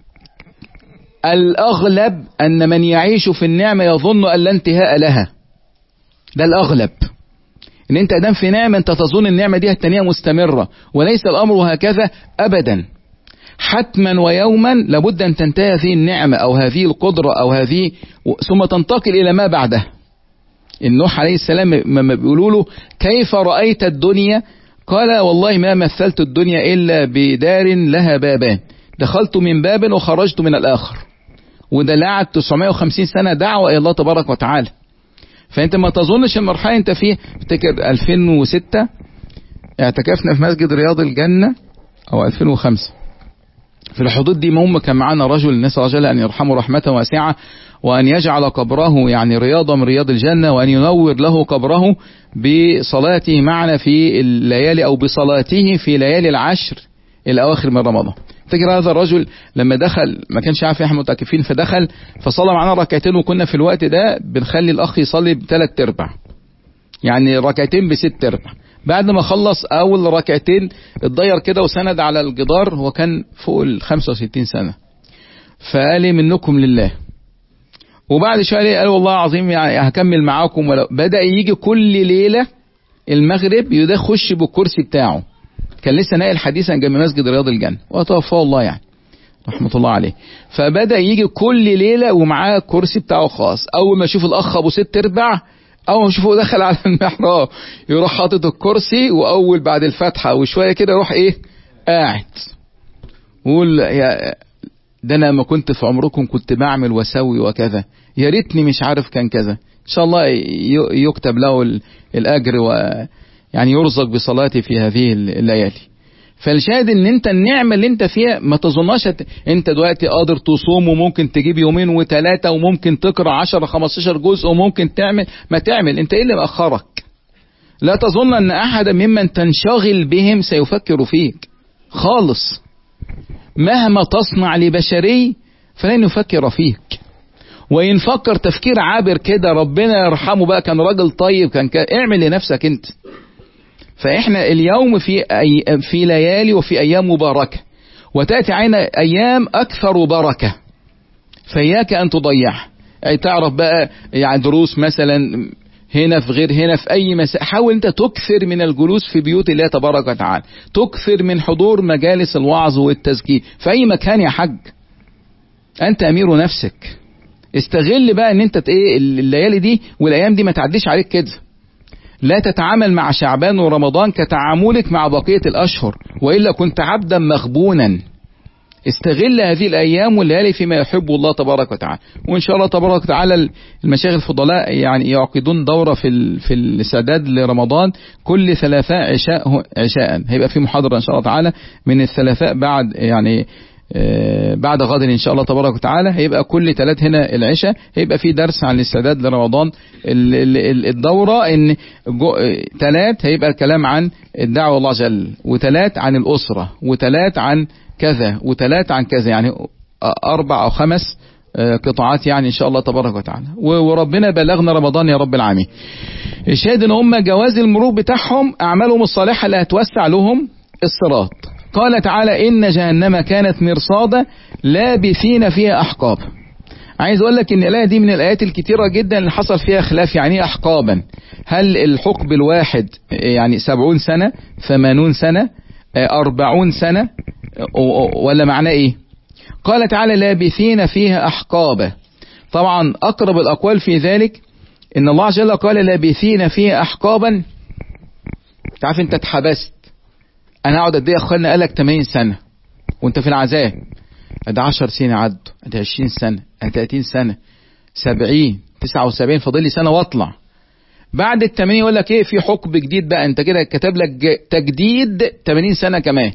الاغلب ان من يعيش في النعمة يظن ان لا انتهاء لها. ده الاغلب، ان انت ادام في نعمة انت تظن النعمة دي التانية مستمرة، وليس الامر هكذا ابدا. حتما ويوما لابد ان تنتهي هذه النعمة او هذه القدرة او هذه، ثم تنتقل الى ما بعده. النوح عليه السلام لما بيقولوا له كيف رأيت الدنيا؟ قال والله ما مثلت الدنيا إلا بدار لها بابان، دخلت من باب وخرجت من الآخر. وده لعب تسعمائة وخمسين سنة دعوة إلى الله تبارك وتعالى. فأنت ما تظنش المرحلة أنت فيه. افتكر ألفين وستة اعتكفنا في مسجد رياض الجنة، أو ألفين وخمسة في الحدود دي مهم كان معانا رجل نسأل الله جل أن يرحمه رحمة واسعة، وأن يجعل قبره يعني رياضة من رياض الجنة، وأن ينور له قبره بصلاته معنا في الليالي أو بصلاته في ليالي العشر الأواخر من رمضان. تجرى هذا الرجل لما دخل ما كانش عارف احنا متكفين، فدخل فصلى معنا ركعتين، وكنا في الوقت ده بنخلي الأخ يصلي بثلاث ارباع، يعني ركعتين بست ارباع. بعد ما خلص أول ركعتين اتضير كده وسند على الجدار، هو كان فوق ال خمسة وستين سنة، فقال لي منكم لله. وبعد شوية قال والله العظيم يعني هكمل معاكم. ولو بدأ يجي كل ليلة المغرب يخش بالكرسي بتاعه، كان لسه ناقل حديثا جنب مسجد رياض الجنة وتوفاه الله يعني رحمة الله عليه. فبدأ يجي كل ليلة ومعاه الكرسي بتاعه خاص. أول ما يشوف الأخ أبو ست ارباع، أول ما يشوفه دخل على المحراب يروح حاطط الكرسي، وأول بعد الفاتحة وشوية كده يروح إيه قاعد ويقول يا ده أنا ما كنت في عمركم كنت بعمل وسوي وكذا، يا ريتني مش عارف كان كذا. إن شاء الله يكتب له الأجر ويعني يرزق بصلاته في هذه الليالي. فالشاهد ان انت النعمة اللي انت فيها ما تظناش انت دلوقتي قادر تصوم وممكن تجيب يومين وثلاثة وممكن تقرأ عشرة خمستاشر جزء وممكن تعمل ما تعمل. انت ايه اللي مأخرك؟ لا تظن ان احدا ممن تنشغل بهم سيفكر فيك خالص. مهما تصنع لبشري فلن يفكر فيك، وإن فكر تفكير عابر كده ربنا يرحمه بقى كان راجل طيب كان كده، اعمل لنفسك انت. فإحنا اليوم في أي في ليالي وفي أيام مباركة، وتأتي علينا أيام أكثر بركة، فإياك أن تضيعها. أي تعرف بقى يعني دروس مثلا هنا في غير هنا في أي مساء، حاول أنت تكثر من الجلوس في بيوت الله تبارك وتعالى، تكثر من حضور مجالس الوعظ والتزكية في أي مكان يا حج، أنت أمير نفسك. استغل بقى أن أنت إيه الليالي دي والأيام دي ما تعديش عليك كده. لا تتعامل مع شعبان ورمضان كتعاملك مع بقية الأشهر، وإلا كنت عبدا مغبونا. استغل هذه الأيام والليالي فيما يحب الله تبارك وتعالى. وإن شاء الله تبارك وتعالى المشايخ الفضلاء يعني يعقدون دورة في في الاستعداد لرمضان كل ثلاثاء عشاء عشاء هيبقى في محاضرة إن شاء الله تعالى من الثلاثاء بعد يعني بعد غد إن شاء الله تبارك وتعالى، هيبقى كل ثلاث هنا العشاء هيبقى في درس عن الاستعداد لرمضان. الدورة إن ثلاث هيبقى الكلام عن الدعوة الله جل، وثلاث عن الأسرة، وثلاث عن كذا، وثلاث عن كذا، يعني أربع أو خمس قطاعات يعني إن شاء الله تبارك وتعالى. وربنا بلغنا رمضان يا رب العالمين. الشاهد إن هم جواز المرور بتاعهم أعمالهم الصالحة اللي هتوسع لهم الصراط. قال تعالى إن جهنم كانت مرصادا لابثين فيها أحقاب. عايز أقول لك إن الآية دي من الآيات الكتيرة جدا اللي حصل فيها خلاف. يعني أحقابا، هل الحقب الواحد يعني سبعون سنة، ثمانون سنة، أربعون سنة، ولا معناه إيه؟ قال تعالى لابثين فيها أحقابا. طبعا أقرب الأقوال في ذلك إن الله جل قال لابثين فيها أحقابا. تعرف أنت اتحبست، انا اقعد قد ايه يا اخوانا؟ قالك ثمانين سنة وانت في العذاب، ادي عشر سنين عدوا، ادي عشرين سنة، ادي ثلاثين سنة، سبعين، تسعة وسبعين، فاضل لي سنة واطلع. بعد ال ثمانين يقول لك ايه؟ في حقب جديد بقى، انت كده كتب لك تجديد ثمانين سنة كمان.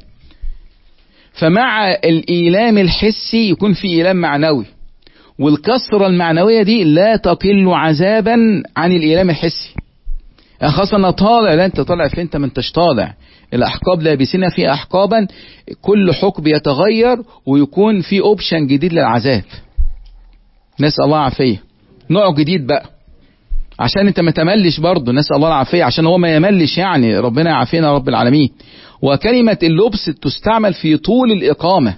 فمع الإيلام الحسي يكون في إيلام معنوي، والكسرة المعنوية دي لا تقل عذابا عن الإيلام الحسي. خاصة أنا طالع، لا أنت طالع فين؟ أنت ما أنتش طالع. الأحقاب لابسين في أحقابا، كل حقب يتغير ويكون في أوبشن جديد للعذاب. نسأل الله العافية، نوع جديد بقى، عشان أنت ما تملش برضه. نسأل الله العافية عشان هو ما يملش، يعني ربنا يعافينا رب العالمين. وكلمة اللبس تستعمل في طول الإقامة،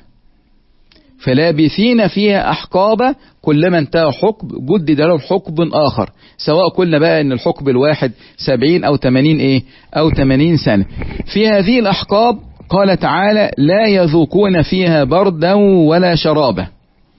فلابثين فيها أحقابا كلما انتهى حقب جدد له حقب آخر، سواء قلنا بقى ان الحقب الواحد سبعين أو ثمانين إيه أو ثمانين سنة. في هذه الأحقاب قال تعالى لا يذوقون فيها بردا ولا شرابا،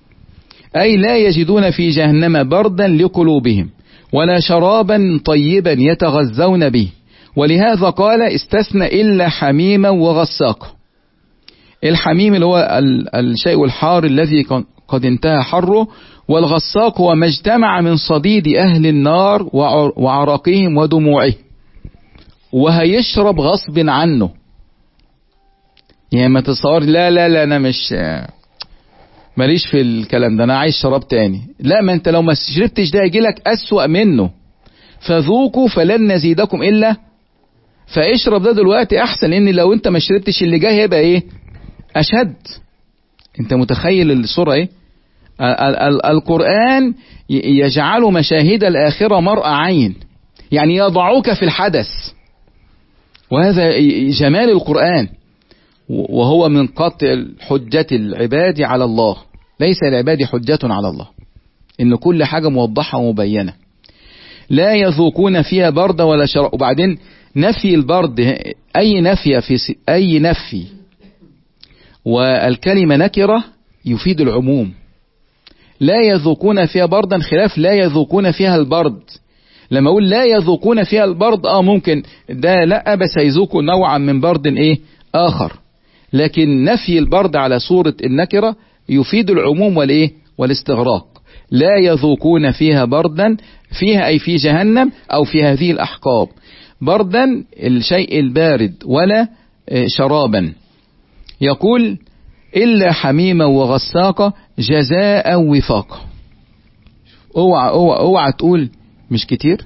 أي لا يجدون في جهنم بردا لقلوبهم ولا شرابا طيبا يتغذون به. ولهذا قال استثنى إلا حميما وغساقا. الحميم اللي هو الشيء الحار الذي قد انتهى حره، والغساق هو ما اجتمع من صديد أهل النار وعرقهم ودموعهم، وهيشرب غصب عنه. يعني ما تتصور لا لا لا انا مش ماليش في الكلام ده، انا عايز شراب تاني. لا، ما انت لو ما شربتش ده يجي لك اسوأ منه. فذوقوا فلن نزيدكم الا، فاشرب ده دلوقتي احسن، لان لو انت ما شربتش اللي جاي هيبقى ايه؟ اشد. انت متخيل الصورة ايه؟ ال ال القرآن يجعل مشاهد الآخرة مرأى عين، يعني يضعوك في الحدث، وهذا جمال القرآن. وهو من قطع حجة العباد على الله، ليس العباد حجة على الله، إن كل حاجة موضحة ومبينة. لا يذوقون فيها برد ولا شراب. وبعدين نفي البرد، أي نفي في أي نفي والكلمة نكرة يفيد العموم. لا يذوقون فيها بردا خلاف لا يذوقون فيها البرد. لما اقول لا يذوقون فيها البرد اه ممكن ده لا، بس هيذوقوا نوعا من برد ايه اخر. لكن نفي البرد على صورة النكرة يفيد العموم والايه والاستغراق. لا يذوقون فيها بردا، فيها اي في جهنم او في هذه الاحقاب، بردا الشيء البارد ولا شرابا. يقول إلا حميما وغساقا جزاء وفاقا. اوعى اوعى اوعى تقول مش كتير.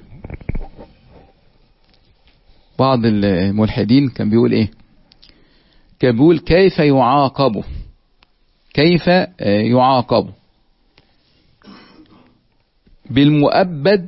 بعض الملحدين كان بيقول ايه؟ كان بيقول كيف يعاقبوا، كيف يعاقبوا بالمؤبد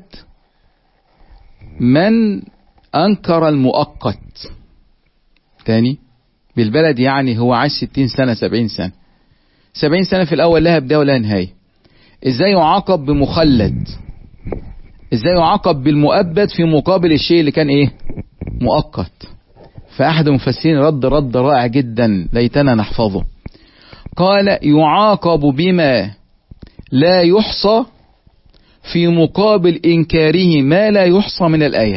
من أنكر المؤقت. تاني بالبلد يعني هو عاش ستين سنة سبعين سنة، سبعين سنة في الأول لها بداية ولا نهاية. إزاي يعاقب بمخلد؟ إزاي يعاقب بالمؤبد في مقابل الشيء اللي كان إيه مؤقت؟ فأحد المفسرين رد رد رائع جدا ليتنا نحفظه. قال يعاقب بما لا يحصى في مقابل إنكاره ما لا يحصى من الآيات.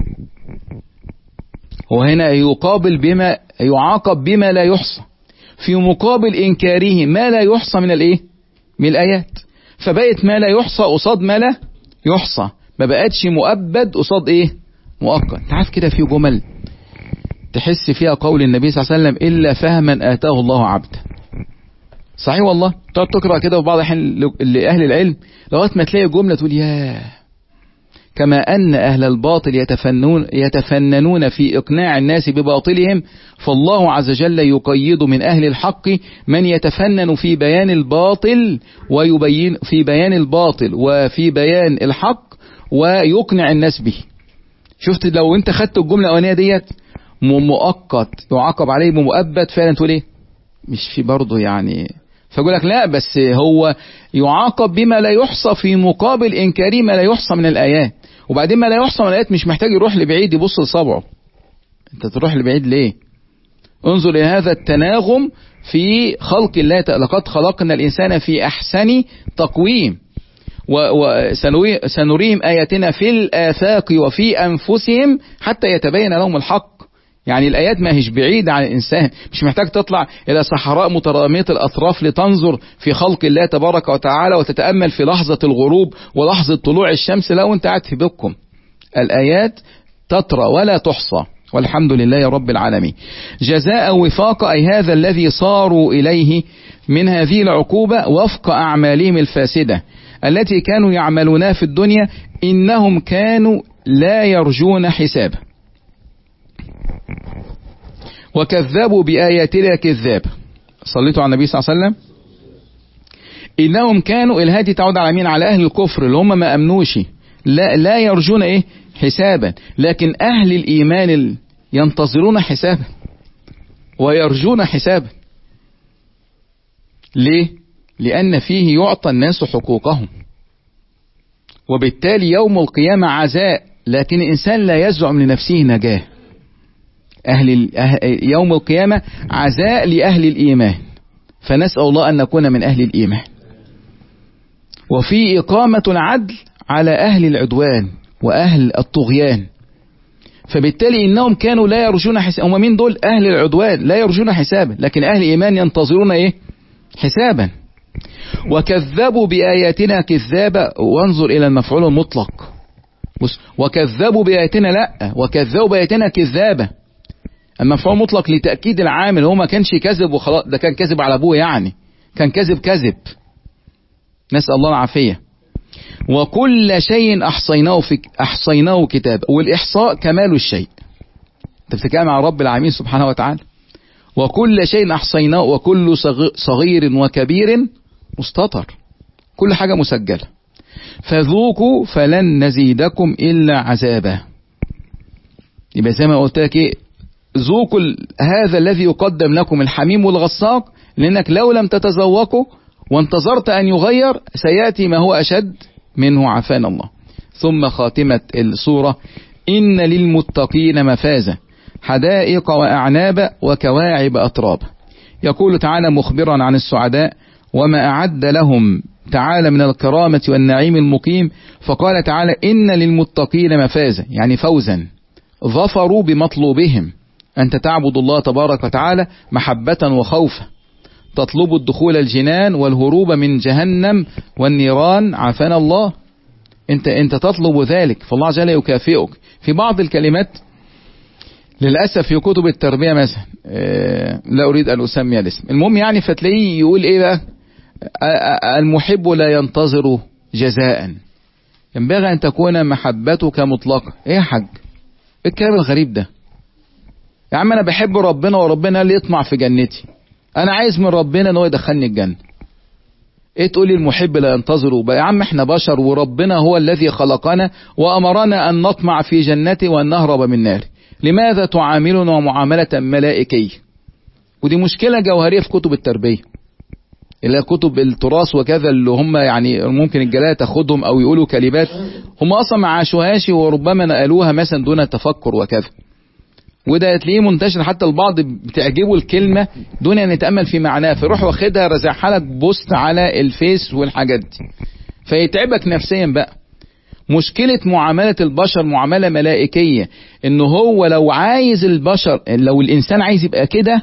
وهنا يقابل بما يعاقب بما لا يحصى في مقابل إنكاره ما لا يحصى من الإيه من الآيات. فبقت ما لا يحصى قصاد ما لا يحصى، ما بقتش مؤبد قصاد إيه مؤقت. تعرف كده في جمل تحس فيها قول النبي صلى الله عليه وسلم إلا فهما آتاه الله عبدا. صحيح والله، تقعد تقرأ كده وبعض الحين لأهل العلم لغاية ما تلاقي جملة تقول ياه، كما أن أهل الباطل يتفنون, يتفننون في إقناع الناس بباطلهم، فالله عز وجل يقيد من أهل الحق من يتفنن في بيان الباطل ويبين في بيان الباطل وفي بيان الحق ويقنع الناس به. شفت لو انت خدت الجملة الأولانية ديت مؤقت يعاقب عليه بمؤبد، فعلا تقول ايه مش في برضه يعني. فأقول لك لا، بس هو يعاقب بما لا يحصى في مقابل إنكاره ما لا يحصى من الآيات. وبعدين ما لا يحصى من الآيات مش محتاج يروح لبعيد يبص لصبعه، انت تروح لبعيد ليه؟ انظر إلى هذا التناغم في خلق الله. لقد خلقنا الإنسان في أحسن تقويم، وسنريهم آياتنا في الآفاق وفي أنفسهم حتى يتبين لهم الحق. يعني الآيات ما هيش بعيدة عن الإنسان، مش محتاج تطلع إلى صحراء مترامية الأطراف لتنظر في خلق الله تبارك وتعالى وتتأمل في لحظة الغروب ولحظة طلوع الشمس. لا، وانت قاعد في بيتكم الآيات تترى ولا تحصى، والحمد لله رب العالمين. جزاء وفاق، أي هذا الذي صاروا إليه من هذه العقوبة وفق أعمالهم الفاسدة التي كانوا يعملونها في الدنيا، إنهم كانوا لا يرجون حسابا وكذبوا بآياتنا كذاب. صليتوا على النبي صلى الله عليه وسلم. إنهم كانوا، الهادي تعود على مين؟ على أهل الكفر اللي هم ما أمنوش، لا, لا يرجون إيه حسابا. لكن أهل الإيمان ينتظرون حسابا ويرجون حسابا. ليه؟ لأن فيه يعطى الناس حقوقهم، وبالتالي يوم القيامة عزاء، لكن الإنسان لا يزعم لنفسه نجاة. أهل يوم القيامة عزاء لأهل الإيمان، فنسأل الله أن نكون من أهل الإيمان. وفي إقامة العدل على أهل العدوان وأهل الطغيان. فبالتالي إنهم كانوا لا يرجون حسابا. هم مين دول؟ أهل العدوان لا يرجون حسابا، لكن أهل الإيمان ينتظرون إيه حسابا. وكذبوا بآياتنا كذابا، وانظر إلى المفعول المطلق. وكذبوا بآياتنا، لا، وكذبوا بآياتنا كذابا، المفعول مطلق لتأكيد العامل، هو ما كانش كذب وخلاص، ده كان كذب على ابوه، يعني كان كذب كذب، نسأل الله العافية. وكل شيء أحصيناه في أحصيناه كتاب، والإحصاء كمال الشيء، أنت بتتكلم عن رب العالمين سبحانه وتعالى. وكل شيء أحصيناه، وكل صغير وكبير مستطر، كل حاجة مسجلة. فذوقوا فلن نزيدكم إلا عذابا. يبقى زي ما قلت لك ايه، ذوقوا هذا الذي يقدم لكم الحميم والغساق، لأنك لو لم تتذوقوا وانتظرت أن يغير سيأتي ما هو أشد منه، عافانا الله. ثم خاتمة السورة: إن للمتقين مفازة حدائق وأعناب وكواعب أتراب. يقول تعالى مخبرا عن السعداء: وما أعد لهم تعالى من الكرامة والنعيم المقيم. فقال تعالى: إن للمتقين مفازة، يعني فوزا، ظفروا بمطلوبهم. أنت تعبد الله تبارك وتعالى محبة وخوفا، تطلب الدخول الجنان والهروب من جهنم والنيران، عافانا الله. انت انت تطلب ذلك، فالله جل يكافئك. في بعض الكلمات للأسف في كتب التربية مثلا، اه لا أريد أن أسمي الاسم، المهم يعني، فتلاقيه يقول إيه بقى: المحب لا ينتظر جزاء، ينبغي أن تكون محبتك مطلقة. إيه يا حاج، إيه الكلام الغريب ده يا عم؟ أنا بحب ربنا وربنا اللي يطمع في جنتي، أنا عايز من ربنا أنه يدخلني الجنة. إيه تقولي المحب لا ينتظر؟ يا عم إحنا بشر، وربنا هو الذي خلقنا وأمرنا أن نطمع في جنته وأن نهرب من ناره. لماذا تعاملنا معاملة ملائكية؟ ودي مشكلة جوهرية في كتب التربية، اللي كتب التراث وكذا، اللي هم يعني ممكن الجلاله تاخدهم او يقولوا كلمات هم اصلا ما عاشوهاش، وربما نقلوها مثلا دون تفكر وكذا. وده تلاقيه منتشر، حتى البعض بتعجبه الكلمه دون ان يتامل في معناها، فيروح واخدها رزعها لك بوست على الفيس والحاجات دي، فيتعبك نفسيا بقى. مشكله معامله البشر معامله ملائكيه، ان هو لو عايز البشر، لو الانسان عايز يبقى كده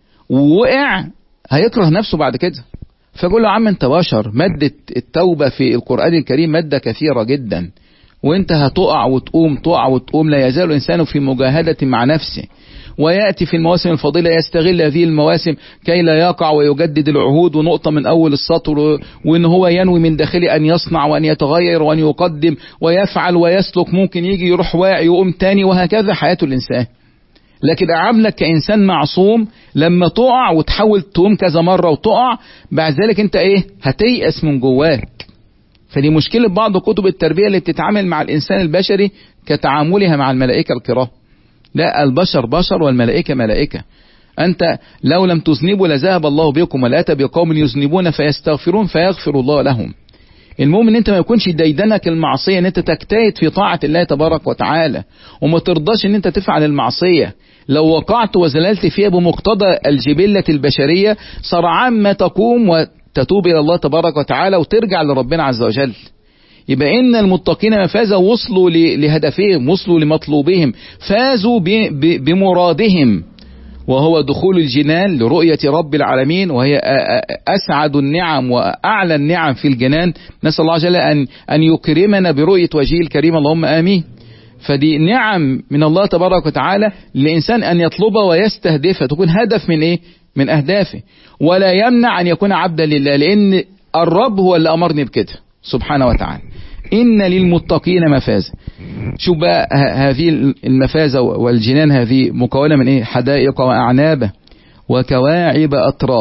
ووقع هيكره نفسه بعد كده. فقول له: عم انت بشر. مادة التوبة في القرآن الكريم مادة كثيرة جدا، وانت هتقع وتقوم، تقع وتقوم، لا يزال الانسان في مجاهدة مع نفسه. ويأتي في المواسم الفضيلة يستغل هذه المواسم كي لا يقع ويجدد العهود، ونقطة من أول السطر، وإن هو ينوي من داخله أن يصنع وأن يتغير وأن يقدم ويفعل ويسلك. ممكن يجي يروح واعي يقوم تاني، وهكذا حياة الإنسان. لكن أعاملك كإنسان معصوم، لما تقع وتحاول تقوم كذا مرة وتقع، بعد ذلك انت ايه؟ هتيأس من جواك. فدي مشكلة بعض كتب التربية اللي بتتعامل مع الإنسان البشري كتعاملها مع الملائكة الكرام. لا، البشر بشر والملائكة ملائكة. أنت لو لم تذنبوا لذهب الله بكم، ولأتى بقوم يذنبون فيستغفرون فيغفر الله لهم. المهم ان انت ما يكونش ديدنك المعصية، ان انت تجتهد في طاعة الله تبارك وتعالى، وما ترضاش ان انت تفعل المعصية. لو وقعت وزللت فيها بمقتضى الجبلة البشرية، سرعان ما تقوم وتتوب الى الله تبارك وتعالى وترجع لربنا عز وجل. يبقى ان المتقين فازوا، وصلوا لهدفهم، وصلوا لمطلوبهم، فازوا بمرادهم، وهو دخول الجنان لرؤية رب العالمين، وهي أسعد النعم وأعلى النعم في الجنان. نسأل الله جل أن أن يكرمنا برؤية وجهه الكريم، اللهم آمين. فدي نعم من الله تبارك وتعالى للإنسان أن يطلبها ويستهدفها، تكون هدف من إيه؟ من أهدافه، ولا يمنع أن يكون عبدا لله، لأن الرب هو اللي أمرني بكده سبحانه وتعالى. إن للمتقين مفازة. شوف بقى هذه المفازة والجنان هذه مكونة من إيه؟ حدائق وأعناب وكواعب أتراب.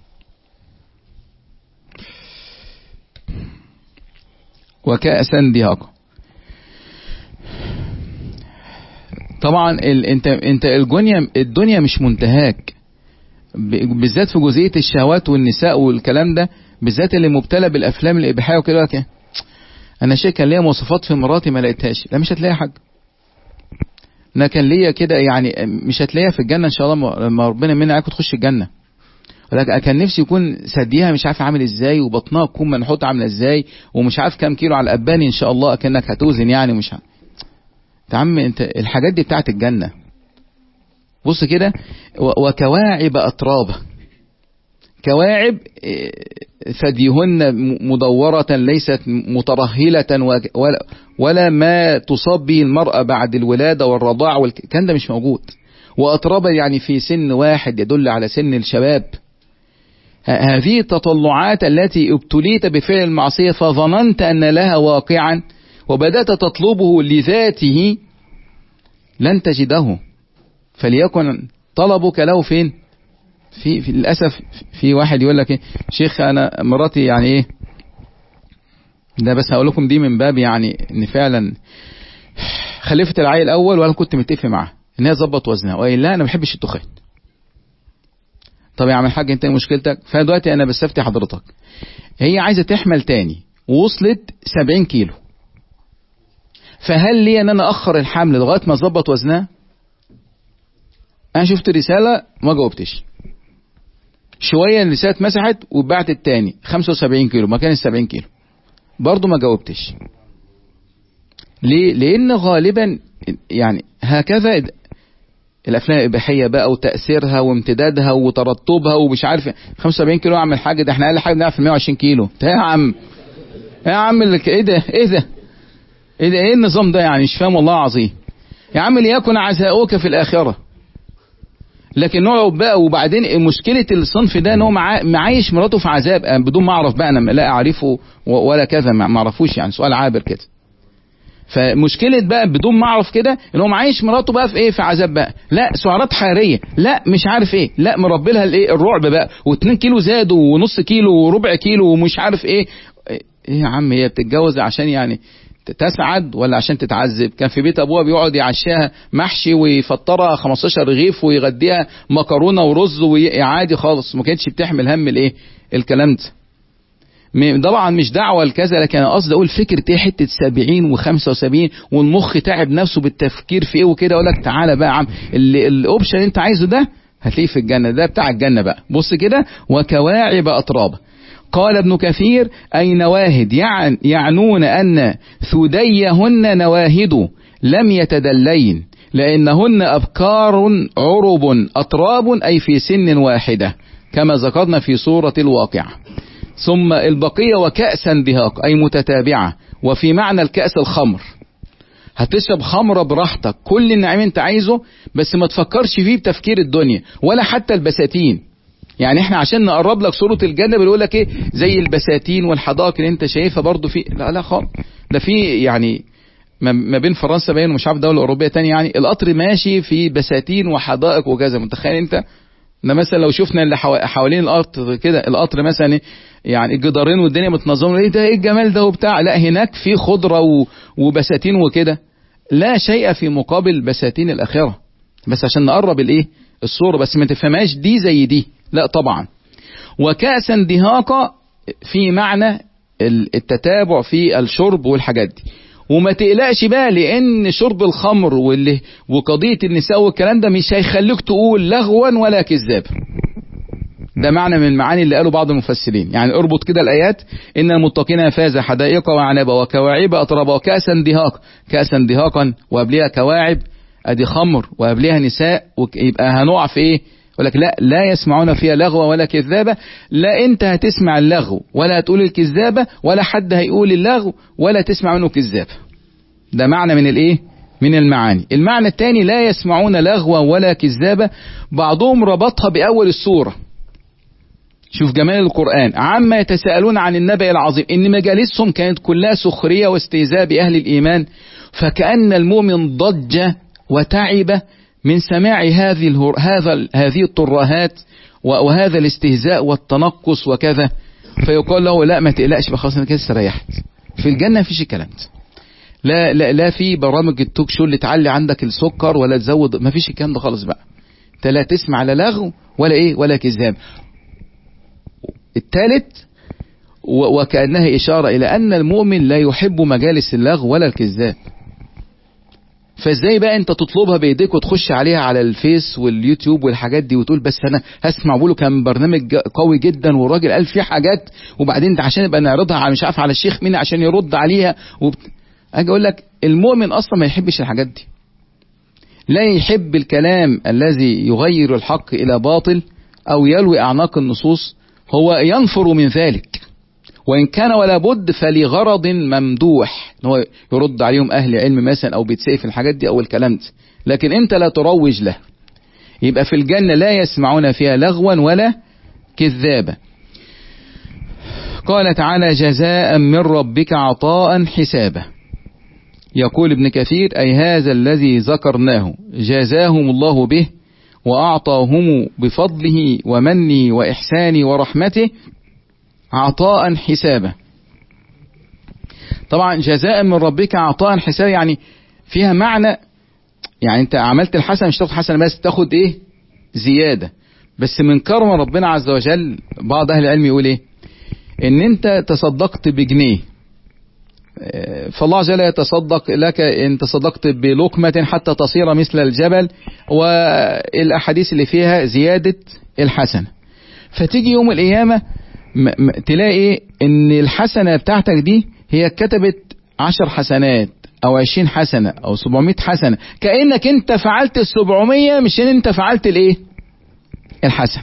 وكأسا دهاقا. طبعا ال... انت انت الدنيا الدنيا مش منتهاك، بالذات في جزئية الشهوات والنساء والكلام ده، بالذات اللي مبتلى بالافلام الاباحيه وكده. كده انا شيء كان ليا مواصفات في مراتي ما لقيتهاش، لا مش هتلاقيها حاجه. انا كان ليا كده يعني مش هتلاقيها في الجنه ان شاء الله، لما ربنا مني عليك تخش الجنه. ولكن كان نفسي يكون ثديها مش عارف عامل ازاي، وبطنها تكون منحوت عامله ازاي، ومش عارف كام كيلو على الاباني ان شاء الله، اكنك هتوزن يعني. مش عارف يا عم انت الحاجات دي بتاعت الجنه. بص كده: وكواعب أتراب. كواعب ثديهن مدورة ليست مترهلة، ولا ما تصاب به المرأة بعد الولادة والرضاع والكلام ده مش موجود. وأطرابا يعني في سن واحد يدل على سن الشباب. هذه التطلعات التي ابتليت بفعل المعصية فظننت أن لها واقعا وبدأت تطلبه لذاته لن تجده، فليكن طلبك له فين؟ في, في للأسف في واحد يقول لك إيه شيخ أنا مراتي يعني إيه ده، بس هقول لكم دي من باب يعني إن فعلا خلفت العيل الأول وأنا كنت متفق معاه إن هي تظبط وزنها وقال لا أنا ما بحبش التخان. طب يا عم الحاج أنت مشكلتك؟ فدلوقتي أنا بستفتي حضرتك، هي عايزة تحمل تاني ووصلت سبعين كيلو، فهل لي أن أنا أخر الحمل لغاية ما أظبط وزنها؟ أنا شفت رسالة ما جاوبتش، شوية الرسالة اتمسحت وبعت التاني خمسة وسبعين كيلو مكان السبعين كيلو برضو ما جاوبتش. ليه؟ لأن غالبا يعني هكذا الأفلام الإباحية بقى وتأثيرها وامتدادها وترطبها ومش عارف خمسة وسبعين كيلو أعمل حاجة، ده احنا أقل حاجة بنعرف مية وعشرين كيلو. يا عم يا عم ايه ده ايه ده ايه ده ايه النظام ده يعني؟ مش فاهم والله عظيم. يا عم ليكن عزاؤك في الآخرة، لكن نقعد بقى وبعدين مشكلة الصنف ده ان هو معايش مراته في عذاب بدون ما اعرف بقى، انا لا اعرفه ولا كذا ما اعرفوش يعني، سؤال عابر كده. فمشكلة بقى بدون ما اعرف كده ان هو معايش مراته بقى في ايه؟ في عذاب بقى، لا سعرات حرارية، لا مش عارف ايه، لا مربي لها الايه الرعب بقى، واتنين كيلو زادوا ونص كيلو وربع كيلو ومش عارف ايه. ايه يا عم هي بتتجوز عشان يعني تسعد ولا عشان تتعذب؟ كان في بيت ابوها بيقعد يعشاها محشي ويفطرها خمستاشر رغيف ويغديها مكرونه ورز وعادي خالص، ما كانتش بتحمل هم الايه الكلام ده. طبعا مش دعوه لكذا، لكن انا قصدي اقول فكره ايه حته سبعين وخمسة وسبعين والمخ تعب نفسه بالتفكير في ايه وكده، اقول لك تعالى بقى يا عم الاوبشن اللي انت عايزه ده هتلاقيه في الجنه، ده بتاع الجنه بقى. بص كده وكواعب اترابا. قال ابن كثير أي نواهد يعنون أن ثديهن نواهد لم يتدلين لأنهن أبكار عرب أطراب أي في سن واحدة كما ذكرنا في سورة الواقعة. ثم البقية وكأسا دهاق أي متتابعة، وفي معنى الكأس الخمر، هتشرب خمرة براحتك كل النعيم انت عايزه، بس ما تفكرش فيه بتفكير الدنيا ولا حتى البساتين. يعني احنا عشان نقرب لك صورة الجنة بنقول لك ايه زي البساتين والحدائق اللي انت شايفها برضو في لا لا خالص، ده في يعني ما بين فرنسا باين ومش عارف دولة أوروبية تانية يعني القطر ماشي في بساتين وحدائق وكذا. متخيل انت ده مثلا لو شفنا اللي حوالين القطر كده القطر مثلا يعني الجدارين والدنيا متنظمة ايه ده ايه الجمال ده وبتاع، لا هناك في خضرة وبساتين وكده، لا شيء في مقابل بساتين الآخرة، بس عشان نقرب الايه الصورة، بس ما تفهمهاش دي زي دي لا طبعا. وكأسا دهاقا في معنى التتابع في الشرب والحاجات دي، وما تقلقش بقى لان شرب الخمر واللي وقضية النساء والكلام ده مش هيخليك تقول لغوا ولا كذاب. ده معنى من المعاني اللي قالوا بعض المفسرين. يعني اربط كده الآيات إن المتقين فاز حدائق وعنبا وكواعب أترابا وكأسا دهاقا، كأسا دهاقا وقبلها كواعب ادي خمر وقبلها نساء، يبقى هنقع في ايه؟ يقول لك لا لا يسمعون فيها لغوا ولا كذابة، لا انت هتسمع اللغو ولا هتقول الكذابة ولا حد هيقول اللغو ولا تسمع منه كذابة. ده معنى من الايه؟ من المعاني. المعنى الثاني لا يسمعون لغوا ولا كذابة، بعضهم ربطها بأول السورة. شوف جمال القرآن، عما يتساءلون عن النبأ العظيم، ان مجالسهم كانت كلها سخرية واستهزاء بأهل الإيمان، فكأن المؤمن ضج وتعب من سماع هذه هذا هذه الترهات وهذا الاستهزاء والتنقص وكذا، فيقول له لا ما تقلقش بقى خلاص انا كده استريحت. في الجنة مفيش الكلام ده، لا لا لا في برامج التوك شو اللي تعلي عندك السكر ولا تزود، مفيش الكلام ده خالص بقى. انت لا تسمع لا لغو ولا ايه ولا كذاب. الثالث وكأنها إشارة إلى أن المؤمن لا يحب مجالس اللغو ولا الكذاب. فازاي بقى انت تطلبها بايديك وتخش عليها على الفيس واليوتيوب والحاجات دي وتقول بس انا هسمع بقوله كان برنامج قوي جدا والراجل قال فيه حاجات، وبعدين انت عشان يبقى نعرضها على مش عارف على الشيخ مين عشان يرد عليها وبت... اجي اقول لك المؤمن اصلا ما يحبش الحاجات دي، لا يحب الكلام الذي يغير الحق الى باطل او يلوي اعناق النصوص، هو ينفر من ذلك وإن كان ولا بد فلغرض ممدوح، هو يرد عليهم أهل علم مثلا أو بيتسقف الحاجات دي أو الكلام ده، لكن أنت لا تروج له. يبقى في الجنة لا يسمعون فيها لغوا ولا كذابا. قال تعالى جزاء من ربك عطاء حسابا. يقول ابن كثير أي هذا الذي ذكرناه جزاهم الله به وأعطاهم بفضله ومنه وإحسانه ورحمته عطاء حسابا. طبعا جزاء من ربك عطاء حسابا يعني فيها معنى، يعني انت عملت الحسنة مش تاخد حسنة بس، تاخد ايه زيادة. بس من كرم ربنا عز وجل بعض اهل العلم يقول ايه، ان انت تصدقت بجنيه فالله عز وجل يتصدق لك ان تصدقت بلقمة حتى تصير مثل الجبل، والاحاديث اللي فيها زيادة الحسنة. فتيجي يوم القيامة تلاقي ان الحسنة بتاعتك دي هي كتبت عشر حسنات او عشرين حسنة او سبعمائة حسنة، كأنك انت فعلت السبعمية مش ان انت فعلت الايه الحسنة.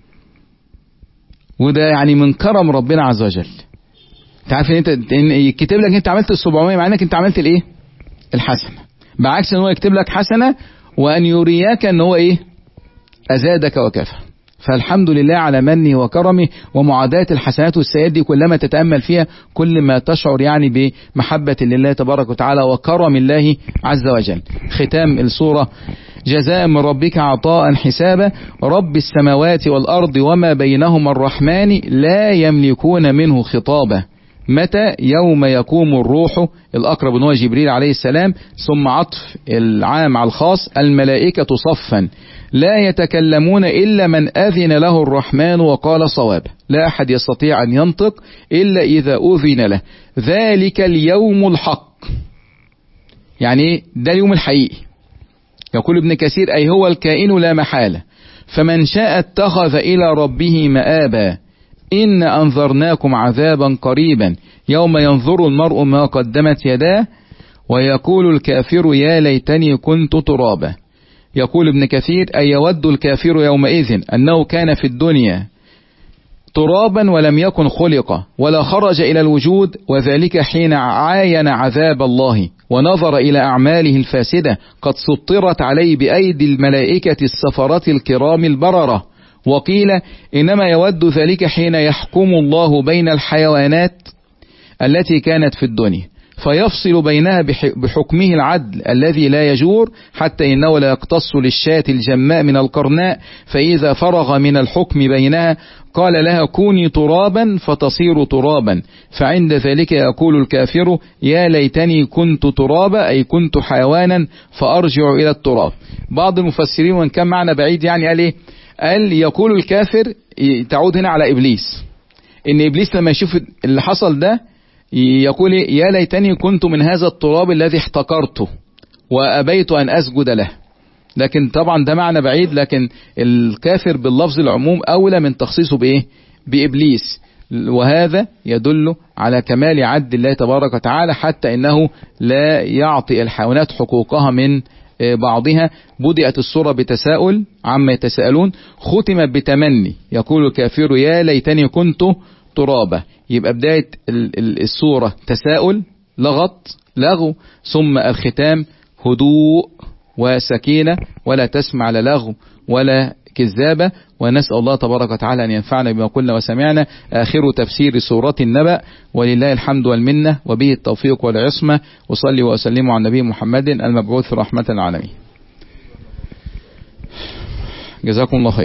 وده يعني من كرم ربنا عز وجل. انت عارف ان انت يكتب لك انت عملت السبعمية مع انك انت عملت الايه الحسنة، بعكس ان هو يكتب لك حسنة وان يرياك ان هو ايه ازادك وكفى. فالحمد لله على منه وكرمه ومعاداة الحسنات والسيئات دي كلما تتأمل فيها كل ما تشعر يعني بمحبة لله تبارك وتعالى وكرم الله عز وجل. ختام السورة جزاء من ربك عطاء حسابا رب السماوات والأرض وما بينهما الرحمن لا يملكون منه خطابا متى يوم يقوم الروح الأقرب هو جبريل عليه السلام. ثم عطف العام على الخاص الملائكة صفا لا يتكلمون إلا من أذن له الرحمن وقال صواب لا أحد يستطيع أن ينطق إلا إذا أذن له ذلك اليوم الحق. يعني ده اليوم الحقيقي. يقول ابن كثير أي هو الكائن لا محالة فمن شاء اتخذ إلى ربه مآبا إن أنذرناكم عذابا قريبا يوم ينظر المرء ما قدمت يداه ويقول الكافر يا ليتني كنت ترابا. يقول ابن كثير أي يود الكافر يومئذ أنه كان في الدنيا ترابا ولم يكن خلق ولا خرج إلى الوجود وذلك حين عاين عذاب الله ونظر إلى أعماله الفاسدة قد سطرت عليه بأيدي الملائكة السفرة الكرام البررة. وقيل إنما يود ذلك حين يحكم الله بين الحيوانات التي كانت في الدنيا فيفصل بينها بحكمه العدل الذي لا يجور حتى إنه لا يقتص للشاة الجماء من القرناء فإذا فرغ من الحكم بينها قال لها كوني ترابا فتصير ترابا فعند ذلك يقول الكافر يا ليتني كنت ترابا أي كنت حيوانا فأرجع إلى التراب. بعض المفسرين وإن كان معنى بعيد يعني قال إيه، قال يقول الكافر تعود هنا على إبليس، إن إبليس لما يشوف اللي حصل ده يقول يا ليتني كنت من هذا التراب الذي احتقرته وأبيت أن أسجد له. لكن طبعا ده معنى بعيد، لكن الكافر باللفظ العموم أولى من تخصيصه بإيه بإبليس. وهذا يدل على كمال عدل الله تبارك وتعالى حتى إنه لا يعطي الحيوانات حقوقها من بعضها. بدأت السورة بتساؤل عما يتساءلون ختمت بتمني يقول الكافر يا ليتني كنت ترابا. يبقى بداية السورة تساؤل لغط لغو ثم الختام هدوء وسكينة ولا تسمع لا لغو ولا كذابة. ونسأل الله تبارك وتعالى أن ينفعنا بما قلنا وسمعنا. آخر تفسير سورة النبأ ولله الحمد والمنة وبه التوفيق والعصمة. وصلي وسلم على النبي محمد المبعوث رحمة العالمين. جزاكم الله خير.